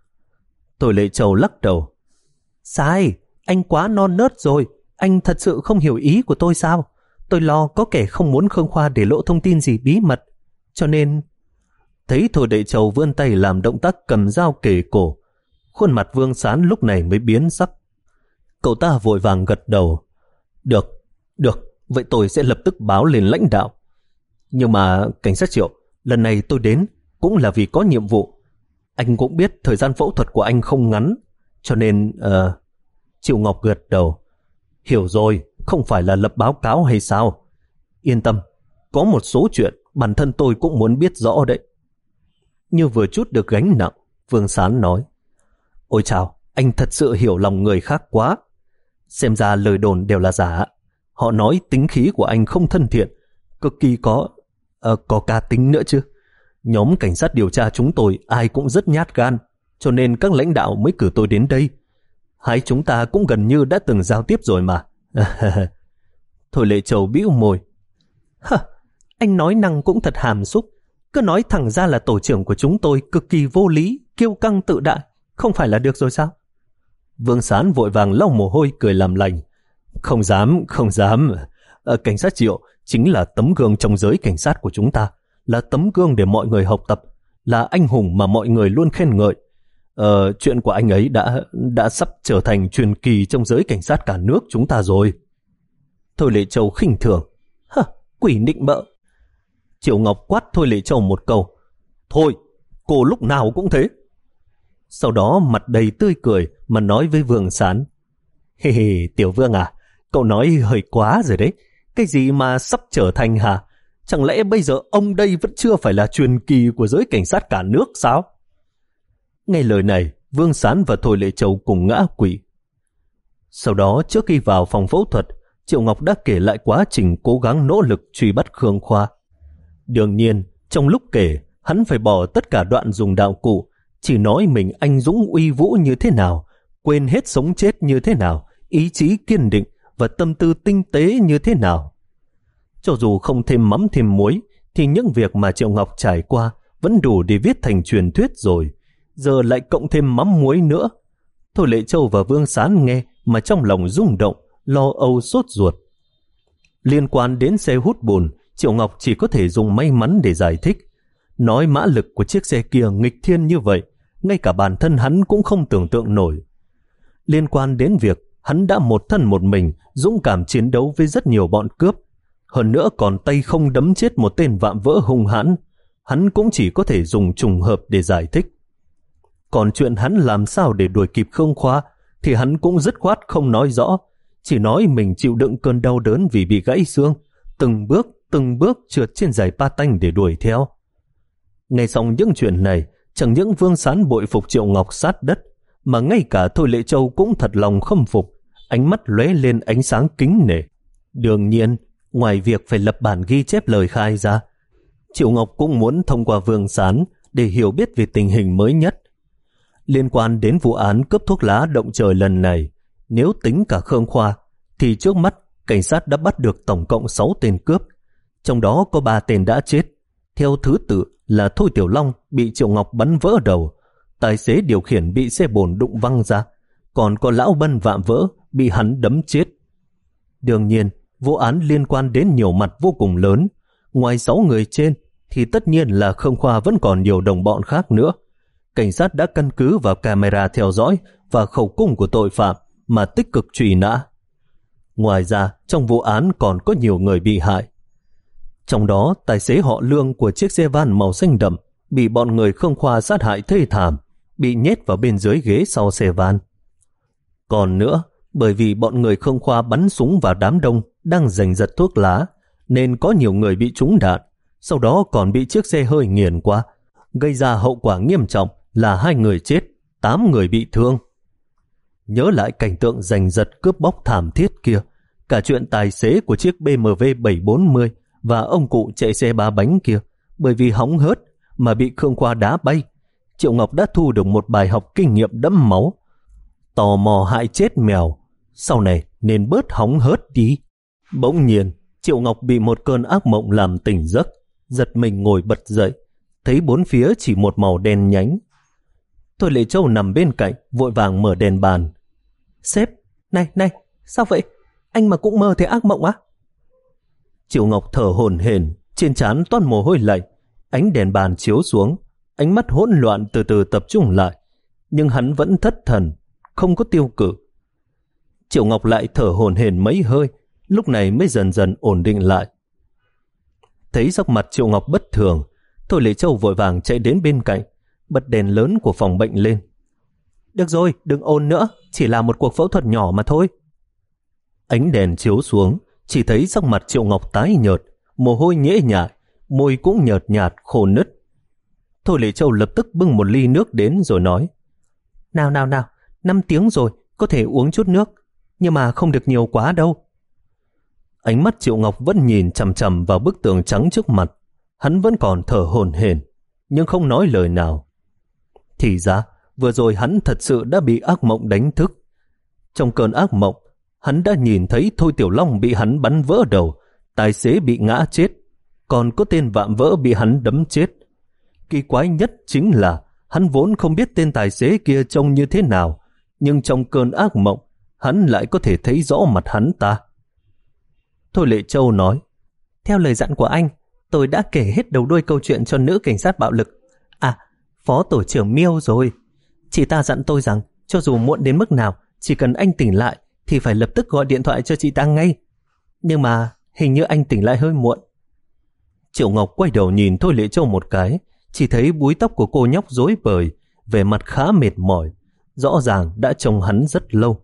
Tôi Lệ Châu lắc đầu, sai, anh quá non nớt rồi. Anh thật sự không hiểu ý của tôi sao? Tôi lo có kẻ không muốn Khương Khoa để lộ thông tin gì bí mật. Cho nên... Thấy Thôi Lệ Châu vươn tay làm động tác cầm dao kề cổ, khuôn mặt Vương Sán lúc này mới biến sắc. Cậu ta vội vàng gật đầu. Được, được, vậy tôi sẽ lập tức báo lên lãnh đạo. Nhưng mà cảnh sát Triệu, lần này tôi đến cũng là vì có nhiệm vụ. Anh cũng biết thời gian phẫu thuật của anh không ngắn, cho nên... Uh... Triệu Ngọc gật đầu. Hiểu rồi, không phải là lập báo cáo hay sao? Yên tâm, có một số chuyện bản thân tôi cũng muốn biết rõ đấy. Như vừa chút được gánh nặng, Vương Sán nói, ôi chào, anh thật sự hiểu lòng người khác quá. Xem ra lời đồn đều là giả. Họ nói tính khí của anh không thân thiện, cực kỳ có à, có cá tính nữa chứ. Nhóm cảnh sát điều tra chúng tôi ai cũng rất nhát gan, cho nên các lãnh đạo mới cử tôi đến đây. Hai chúng ta cũng gần như đã từng giao tiếp rồi mà. Thôi Lệ Châu bĩu môi. Hả, anh nói năng cũng thật hàm xúc. Cứ nói thẳng ra là tổ trưởng của chúng tôi cực kỳ vô lý, kiêu căng tự đại, không phải là được rồi sao? Vương Sán vội vàng lau mồ hôi cười làm lành. Không dám, không dám. À, cảnh sát Triệu chính là tấm gương trong giới cảnh sát của chúng ta, là tấm gương để mọi người học tập, là anh hùng mà mọi người luôn khen ngợi. Ờ, chuyện của anh ấy đã đã sắp trở thành truyền kỳ trong giới cảnh sát cả nước chúng ta rồi. Thôi Lệ Châu khinh thường. Hả, quỷ nịnh bợ. Triệu Ngọc quát Thôi Lệ Châu một câu. Thôi, cô lúc nào cũng thế. Sau đó mặt đầy tươi cười mà nói với Vương Sán. Hề hề, Tiểu Vương à, cậu nói hơi quá rồi đấy. Cái gì mà sắp trở thành hả? Chẳng lẽ bây giờ ông đây vẫn chưa phải là truyền kỳ của giới cảnh sát cả nước sao? Nghe lời này, Vương Sán và Thôi Lệ Châu cùng ngã quỵ. Sau đó, trước khi vào phòng phẫu thuật, Triệu Ngọc đã kể lại quá trình cố gắng nỗ lực truy bắt Khương Khoa. Đương nhiên, trong lúc kể, hắn phải bỏ tất cả đoạn dùng đạo cụ, chỉ nói mình anh dũng uy vũ như thế nào, quên hết sống chết như thế nào, ý chí kiên định và tâm tư tinh tế như thế nào. Cho dù không thêm mắm thêm muối, thì những việc mà Triệu Ngọc trải qua vẫn đủ để viết thành truyền thuyết rồi. Giờ lại cộng thêm mắm muối nữa. Thôi Lệ Châu và Vương Sán nghe mà trong lòng rung động, lo âu sốt ruột. Liên quan đến xe hút bùn, Triệu Ngọc chỉ có thể dùng may mắn để giải thích. Nói mã lực của chiếc xe kia nghịch thiên như vậy, ngay cả bản thân hắn cũng không tưởng tượng nổi. Liên quan đến việc hắn đã một thân một mình dũng cảm chiến đấu với rất nhiều bọn cướp, hơn nữa còn tay không đấm chết một tên vạm vỡ hung hãn, hắn cũng chỉ có thể dùng trùng hợp để giải thích. Còn chuyện hắn làm sao để đuổi kịp Khương Khoa thì hắn cũng dứt khoát không nói rõ, chỉ nói mình chịu đựng cơn đau đớn vì bị gãy xương, từng bước từng bước trượt trên giày pa tanh để đuổi theo. Nghe xong những chuyện này, chẳng những Vương Sán bội phục Triệu Ngọc sát đất, mà ngay cả Thôi Lệ Châu cũng thật lòng khâm phục, ánh mắt lóe lên ánh sáng kính nể. Đương nhiên, ngoài việc phải lập bản ghi chép lời khai ra, Triệu Ngọc cũng muốn thông qua Vương Sán để hiểu biết về tình hình mới nhất. Liên quan đến vụ án cướp thuốc lá động trời lần này, nếu tính cả Khương Khoa, thì trước mắt cảnh sát đã bắt được tổng cộng sáu tên cướp, trong đó có ba tên đã chết. Theo thứ tự là Thôi Tiểu Long bị Triệu Ngọc bắn vỡ đầu, tài xế điều khiển bị xe bồn đụng văng ra, còn có Lão Bân vạm vỡ bị hắn đấm chết. Đương nhiên, vụ án liên quan đến nhiều mặt vô cùng lớn. Ngoài sáu người trên, thì tất nhiên là Khương Khoa vẫn còn nhiều đồng bọn khác nữa. Cảnh sát đã căn cứ vào camera theo dõi và khẩu cung của tội phạm mà tích cực truy nã. Ngoài ra, trong vụ án còn có nhiều người bị hại. Trong đó, tài xế họ Lương của chiếc xe van màu xanh đậm bị bọn người Khương Khoa sát hại thê thảm, bị nhét vào bên dưới ghế sau xe van. Còn nữa, bởi vì bọn người Khương Khoa bắn súng vào đám đông đang giành giật thuốc lá, nên có nhiều người bị trúng đạn, sau đó còn bị chiếc xe hơi nghiền qua, gây ra hậu quả nghiêm trọng là hai người chết, tám người bị thương. Nhớ lại cảnh tượng giành giật cướp bóc thảm thiết kia, cả chuyện tài xế của chiếc bê em vê bảy bốn mươi và ông cụ chạy xe ba bánh kia bởi vì hóng hớt mà bị Khương Khoa đá bay, Triệu Ngọc đã thu được một bài học kinh nghiệm đẫm máu. Tò mò hại chết mèo, sau này nên bớt hóng hớt đi. Bỗng nhiên, Triệu Ngọc bị một cơn ác mộng làm tỉnh giấc, giật mình ngồi bật dậy, thấy bốn phía chỉ một màu đen nhánh. Thôi Lệ Châu nằm bên cạnh, vội vàng mở đèn bàn. Sếp, này, này, sao vậy? Anh mà cũng mơ thấy ác mộng á? Triệu Ngọc thở hổn hển, trên trán toát mồ hôi lạnh, ánh đèn bàn chiếu xuống, ánh mắt hỗn loạn từ từ tập trung lại, nhưng hắn vẫn thất thần, không có tiêu cự. Triệu Ngọc lại thở hổn hển mấy hơi, lúc này mới dần dần ổn định lại. Thấy sắc mặt Triệu Ngọc bất thường, Thôi Lệ Châu vội vàng chạy đến bên cạnh, bật đèn lớn của phòng bệnh lên. Được rồi, đừng ồn nữa, chỉ là một cuộc phẫu thuật nhỏ mà thôi. Ánh đèn chiếu xuống, chỉ thấy sắc mặt Triệu Ngọc tái nhợt, mồ hôi nhễ nhại, môi cũng nhợt nhạt, khô nứt. Thôi Lệ Châu lập tức bưng một ly nước đến rồi nói, Nào nào nào, năm tiếng rồi, có thể uống chút nước, nhưng mà không được nhiều quá đâu. Ánh mắt Triệu Ngọc vẫn nhìn chằm chằm vào bức tường trắng trước mặt, hắn vẫn còn thở hổn hển, nhưng không nói lời nào. Thì ra, vừa rồi hắn thật sự đã bị ác mộng đánh thức. Trong cơn ác mộng, hắn đã nhìn thấy Thôi Tiểu Long bị hắn bắn vỡ đầu, tài xế bị ngã chết, còn có tên vạm vỡ bị hắn đấm chết. Kỳ quái nhất chính là hắn vốn không biết tên tài xế kia trông như thế nào, nhưng trong cơn ác mộng, hắn lại có thể thấy rõ mặt hắn ta. Thôi Lệ Châu nói, theo lời dặn của anh, tôi đã kể hết đầu đuôi câu chuyện cho nữ cảnh sát bạo lực. À, phó tổ trưởng Miêu rồi. Chị ta dặn tôi rằng, cho dù muộn đến mức nào, chỉ cần anh tỉnh lại, thì phải lập tức gọi điện thoại cho chị ta ngay. Nhưng mà, hình như anh tỉnh lại hơi muộn. Triệu Ngọc quay đầu nhìn Thôi Lệ Châu một cái, chỉ thấy búi tóc của cô nhóc rối bời, vẻ mặt khá mệt mỏi, rõ ràng đã trông hắn rất lâu.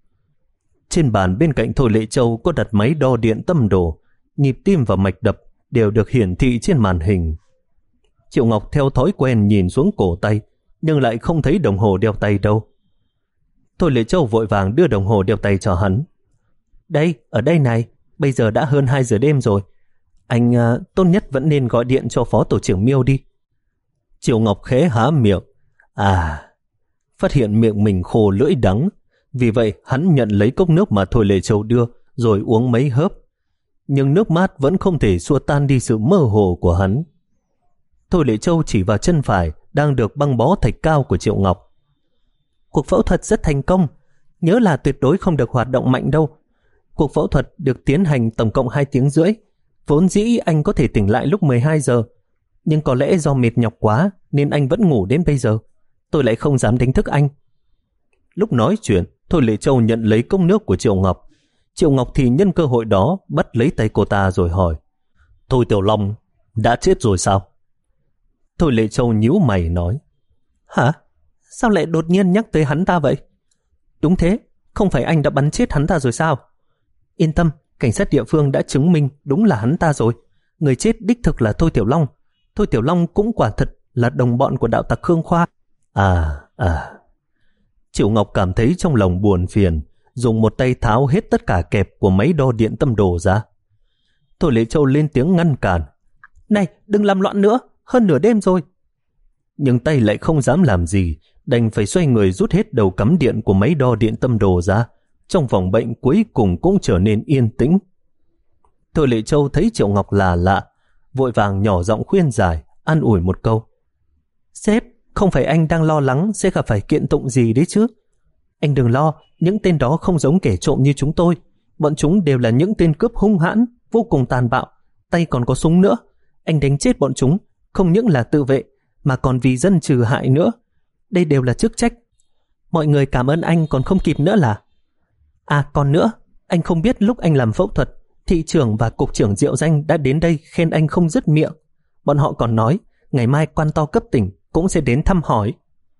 Trên bàn bên cạnh Thôi Lệ Châu có đặt máy đo điện tâm đồ, nhịp tim và mạch đập đều được hiển thị trên màn hình. Triệu Ngọc theo thói quen nhìn xuống cổ tay, nhưng lại không thấy đồng hồ đeo tay đâu. Thôi Lệ Châu vội vàng đưa đồng hồ đeo tay cho hắn. Đây, ở đây này, bây giờ đã hơn hai giờ đêm rồi. Anh uh, tốt nhất vẫn nên gọi điện cho phó tổ trưởng Miêu đi. Triệu Ngọc khẽ há miệng. À, phát hiện miệng mình khô lưỡi đắng. Vì vậy hắn nhận lấy cốc nước mà Thôi Lệ Châu đưa, rồi uống mấy hớp. Nhưng nước mát vẫn không thể xua tan đi sự mơ hồ của hắn. Thôi Lệ Châu chỉ vào chân phải đang được băng bó thạch cao của Triệu Ngọc. Cuộc phẫu thuật rất thành công, nhớ là tuyệt đối không được hoạt động mạnh đâu. Cuộc phẫu thuật được tiến hành tổng cộng hai tiếng rưỡi, Vốn dĩ anh có thể tỉnh lại lúc mười hai giờ, nhưng có lẽ do mệt nhọc quá nên anh vẫn ngủ đến bây giờ. Tôi lại không dám đánh thức anh. Lúc nói chuyện, Thôi Lệ Châu nhận lấy cốc nước của Triệu Ngọc. Triệu Ngọc thì nhân cơ hội đó bắt lấy tay cô ta rồi hỏi: Thôi Tiểu Long đã chết rồi sao? Thôi Lệ Châu nhíu mày nói: Hả? Sao lại đột nhiên nhắc tới hắn ta vậy? Đúng thế, không phải anh đã bắn chết hắn ta rồi sao? Yên tâm, cảnh sát địa phương đã chứng minh đúng là hắn ta rồi. Người chết đích thực là Thôi Tiểu Long. Thôi Tiểu Long cũng quả thật là đồng bọn của đạo tặc Khương Khoa. À, à. Triệu Ngọc cảm thấy trong lòng buồn phiền, dùng một tay tháo hết tất cả kẹp của máy đo điện tâm đồ ra. Thôi Lệ Châu lên tiếng ngăn cản: Này, đừng làm loạn nữa, hơn nửa đêm rồi. Nhưng tay lại không dám làm gì, đành phải xoay người rút hết đầu cắm điện của máy đo điện tâm đồ ra. Trong phòng bệnh cuối cùng cũng trở nên yên tĩnh. Thôi Lệ Châu thấy Triệu Ngọc là lạ, vội vàng nhỏ giọng khuyên giải, an ủi một câu: Sếp, không phải anh đang lo lắng sẽ gặp phải kiện tụng gì đấy chứ? Anh đừng lo, những tên đó không giống kẻ trộm như chúng tôi. Bọn chúng đều là những tên cướp hung hãn, vô cùng tàn bạo, tay còn có súng nữa. Anh đánh chết bọn chúng không những là tự vệ mà còn vì dân trừ hại nữa. Đây đều là chức trách. Mọi người cảm ơn anh còn không kịp nữa là. À còn nữa, anh không biết lúc anh làm phẫu thuật, thị trưởng và cục trưởng Diệu Danh đã đến đây khen anh không dứt miệng. Bọn họ còn nói ngày mai quan to cấp tỉnh cũng sẽ đến thăm hỏi.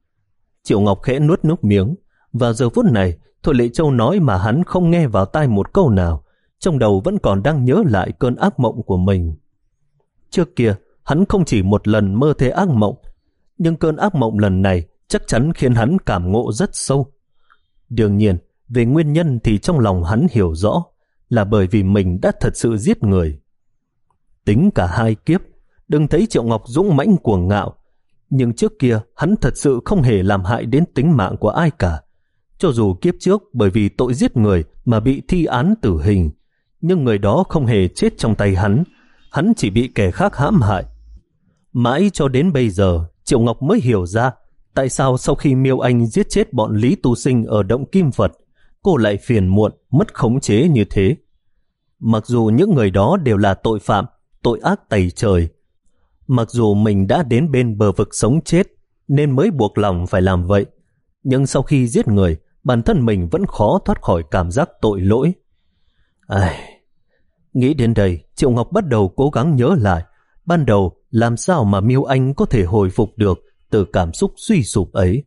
Triệu Ngọc khẽ nuốt nước miếng. Vào giờ phút này, Thôi Lệ Châu nói mà hắn không nghe vào tai một câu nào, trong đầu vẫn còn đang nhớ lại cơn ác mộng của mình. Trước kia, hắn không chỉ một lần mơ thấy ác mộng, nhưng cơn ác mộng lần này chắc chắn khiến hắn cảm ngộ rất sâu. Đương nhiên, về nguyên nhân thì trong lòng hắn hiểu rõ, là bởi vì mình đã thật sự giết người. Tính cả hai kiếp, đừng thấy Triệu Ngọc dũng mãnh cuồng ngạo, nhưng trước kia hắn thật sự không hề làm hại đến tính mạng của ai cả. Cho dù kiếp trước bởi vì tội giết người mà bị thi án tử hình, nhưng người đó không hề chết trong tay hắn, hắn chỉ bị kẻ khác hãm hại. Mãi cho đến bây giờ, Triệu Ngọc mới hiểu ra tại sao sau khi Miêu Anh giết chết bọn Lý Tu Sinh ở động Kim Phật, cô lại phiền muộn, mất khống chế như thế. Mặc dù những người đó đều là tội phạm, tội ác tày trời, mặc dù mình đã đến bên bờ vực sống chết nên mới buộc lòng phải làm vậy, nhưng sau khi giết người, bản thân mình vẫn khó thoát khỏi cảm giác tội lỗi. Ai... Nghĩ đến đây, Triệu Ngọc bắt đầu cố gắng nhớ lại ban đầu làm sao mà Miêu Anh có thể hồi phục được từ cảm xúc suy sụp ấy.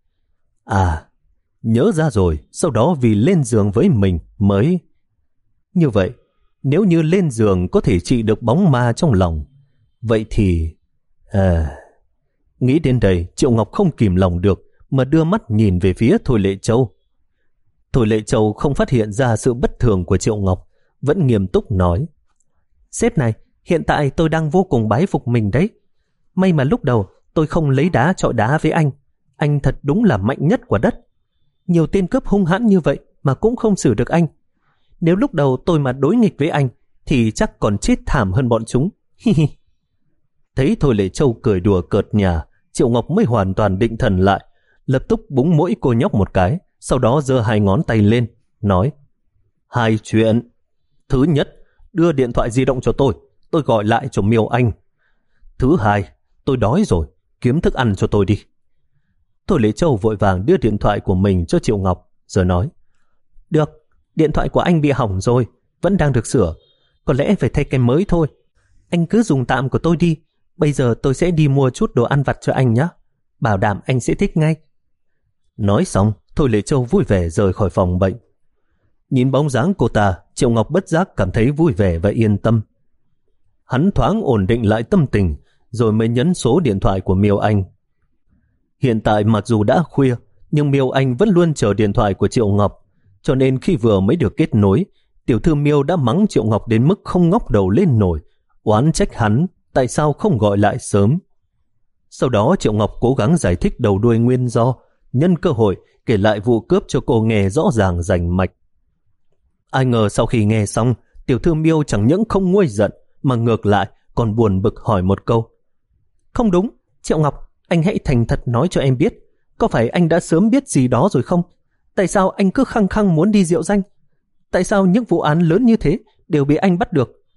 À, nhớ ra rồi, sau đó vì lên giường với mình mới... Như vậy, nếu như lên giường có thể trị được bóng ma trong lòng, vậy thì... À... Nghĩ đến đây, Triệu Ngọc không kìm lòng được mà đưa mắt nhìn về phía Thôi Lệ Châu. Thôi Lệ Châu không phát hiện ra sự bất thường của Triệu Ngọc, vẫn nghiêm túc nói: Sếp này, hiện tại tôi đang vô cùng bái phục mình đấy. May mà lúc đầu tôi không lấy đá chọi đá với anh. Anh thật đúng là mạnh nhất của đất. Nhiều tên cướp hung hãn như vậy mà cũng không xử được anh. Nếu lúc đầu tôi mà đối nghịch với anh thì chắc còn chết thảm hơn bọn chúng. Thấy Thôi Lệ Châu cười đùa cợt nhả, Triệu Ngọc mới hoàn toàn định thần lại, lập tức búng mũi cô nhóc một cái, sau đó giơ hai ngón tay lên, nói: Hai chuyện. Thứ nhất, đưa điện thoại di động cho tôi, tôi gọi lại cho Miêu Anh. Thứ hai, tôi đói rồi, kiếm thức ăn cho tôi đi. Thôi Lệ Châu vội vàng đưa điện thoại của mình cho Triệu Ngọc, rồi nói: Được, điện thoại của anh bị hỏng rồi, vẫn đang được sửa, có lẽ phải thay cái mới thôi. Anh cứ dùng tạm của tôi đi, bây giờ tôi sẽ đi mua chút đồ ăn vặt cho anh nhé, bảo đảm anh sẽ thích ngay. Nói xong, Thôi Lệ Châu vui vẻ rời khỏi phòng bệnh. Nhìn bóng dáng cô ta, Triệu Ngọc bất giác cảm thấy vui vẻ và yên tâm. Hắn thoáng ổn định lại tâm tình, rồi mới nhấn số điện thoại của Miêu Anh. Hiện tại mặc dù đã khuya, nhưng Miêu Anh vẫn luôn chờ điện thoại của Triệu Ngọc, cho nên khi vừa mới được kết nối, tiểu thư Miêu đã mắng Triệu Ngọc đến mức không ngóc đầu lên nổi, oán trách hắn tại sao không gọi lại sớm. Sau đó Triệu Ngọc cố gắng giải thích đầu đuôi nguyên do, nhân cơ hội kể lại vụ cướp cho cô nghe rõ ràng rành mạch. Ai ngờ sau khi nghe xong, tiểu thư Miêu chẳng những không nguôi giận, mà ngược lại còn buồn bực hỏi một câu: Không đúng, Triệu Ngọc, anh hãy thành thật nói cho em biết, có phải anh đã sớm biết gì đó rồi không? Tại sao anh cứ khăng khăng muốn đi Diệu Danh? Tại sao những vụ án lớn như thế đều bị anh bắt được?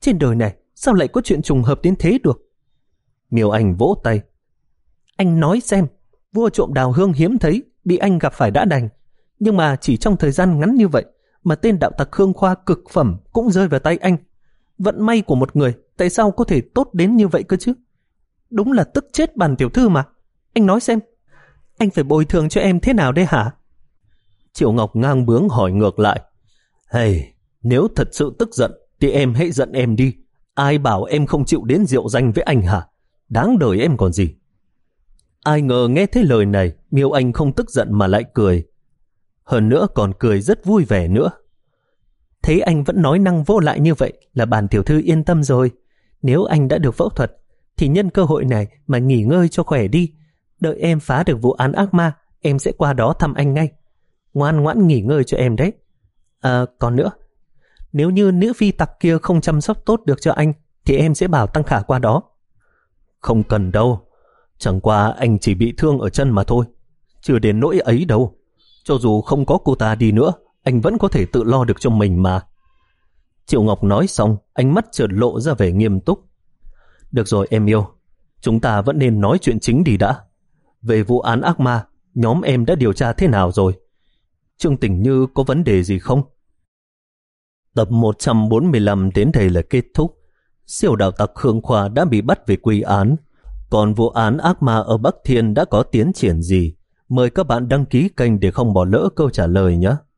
Trên đời này sao lại có chuyện trùng hợp đến thế được? Miêu Anh vỗ tay. Anh nói xem, vua trộm đào hương hiếm thấy, bị anh gặp phải đã đành. Nhưng mà chỉ trong thời gian ngắn như vậy mà tên đạo tặc Khương Khoa cực phẩm cũng rơi vào tay anh. Vận may của một người tại sao có thể tốt đến như vậy cơ chứ? Đúng là tức chết bản tiểu thư mà. Anh nói xem, anh phải bồi thường cho em thế nào đây hả? Triệu Ngọc ngang bướng hỏi ngược lại. Hey, nếu thật sự tức giận thì em hãy giận em đi. Ai bảo em không chịu đến rượu danh với anh hả? Đáng đời em còn gì. Ai ngờ nghe thấy lời này, Miêu Anh không tức giận mà lại cười. Hơn nữa còn cười rất vui vẻ nữa. Thấy anh vẫn nói năng vô lại như vậy là bản tiểu thư yên tâm rồi. Nếu anh đã được phẫu thuật thì nhân cơ hội này mà nghỉ ngơi cho khỏe đi. Đợi em phá được vụ án ác ma, em sẽ qua đó thăm anh ngay. Ngoan ngoãn nghỉ ngơi cho em đấy. À, còn nữa, nếu như nữ phi tặc kia không chăm sóc tốt được cho anh thì em sẽ bảo Tăng Khả qua đó. Không cần đâu. Chẳng qua anh chỉ bị thương ở chân mà thôi. Chưa đến nỗi ấy đâu. Cho dù không có cô ta đi nữa, anh vẫn có thể tự lo được cho mình mà. Triệu Ngọc nói xong, ánh mắt chợt lộ ra vẻ nghiêm túc. Được rồi em yêu, chúng ta vẫn nên nói chuyện chính đi đã. Về vụ án ác ma, nhóm em đã điều tra thế nào rồi? Trương Tình Như có vấn đề gì không? Tập một trăm bốn mươi lăm đến đây là kết thúc. Siêu đạo tặc Khương Khoa đã bị bắt về quy án. Còn vụ án ác ma ở Bắc Thiên đã có tiến triển gì? Mời các bạn đăng ký kênh để không bỏ lỡ câu trả lời nhé.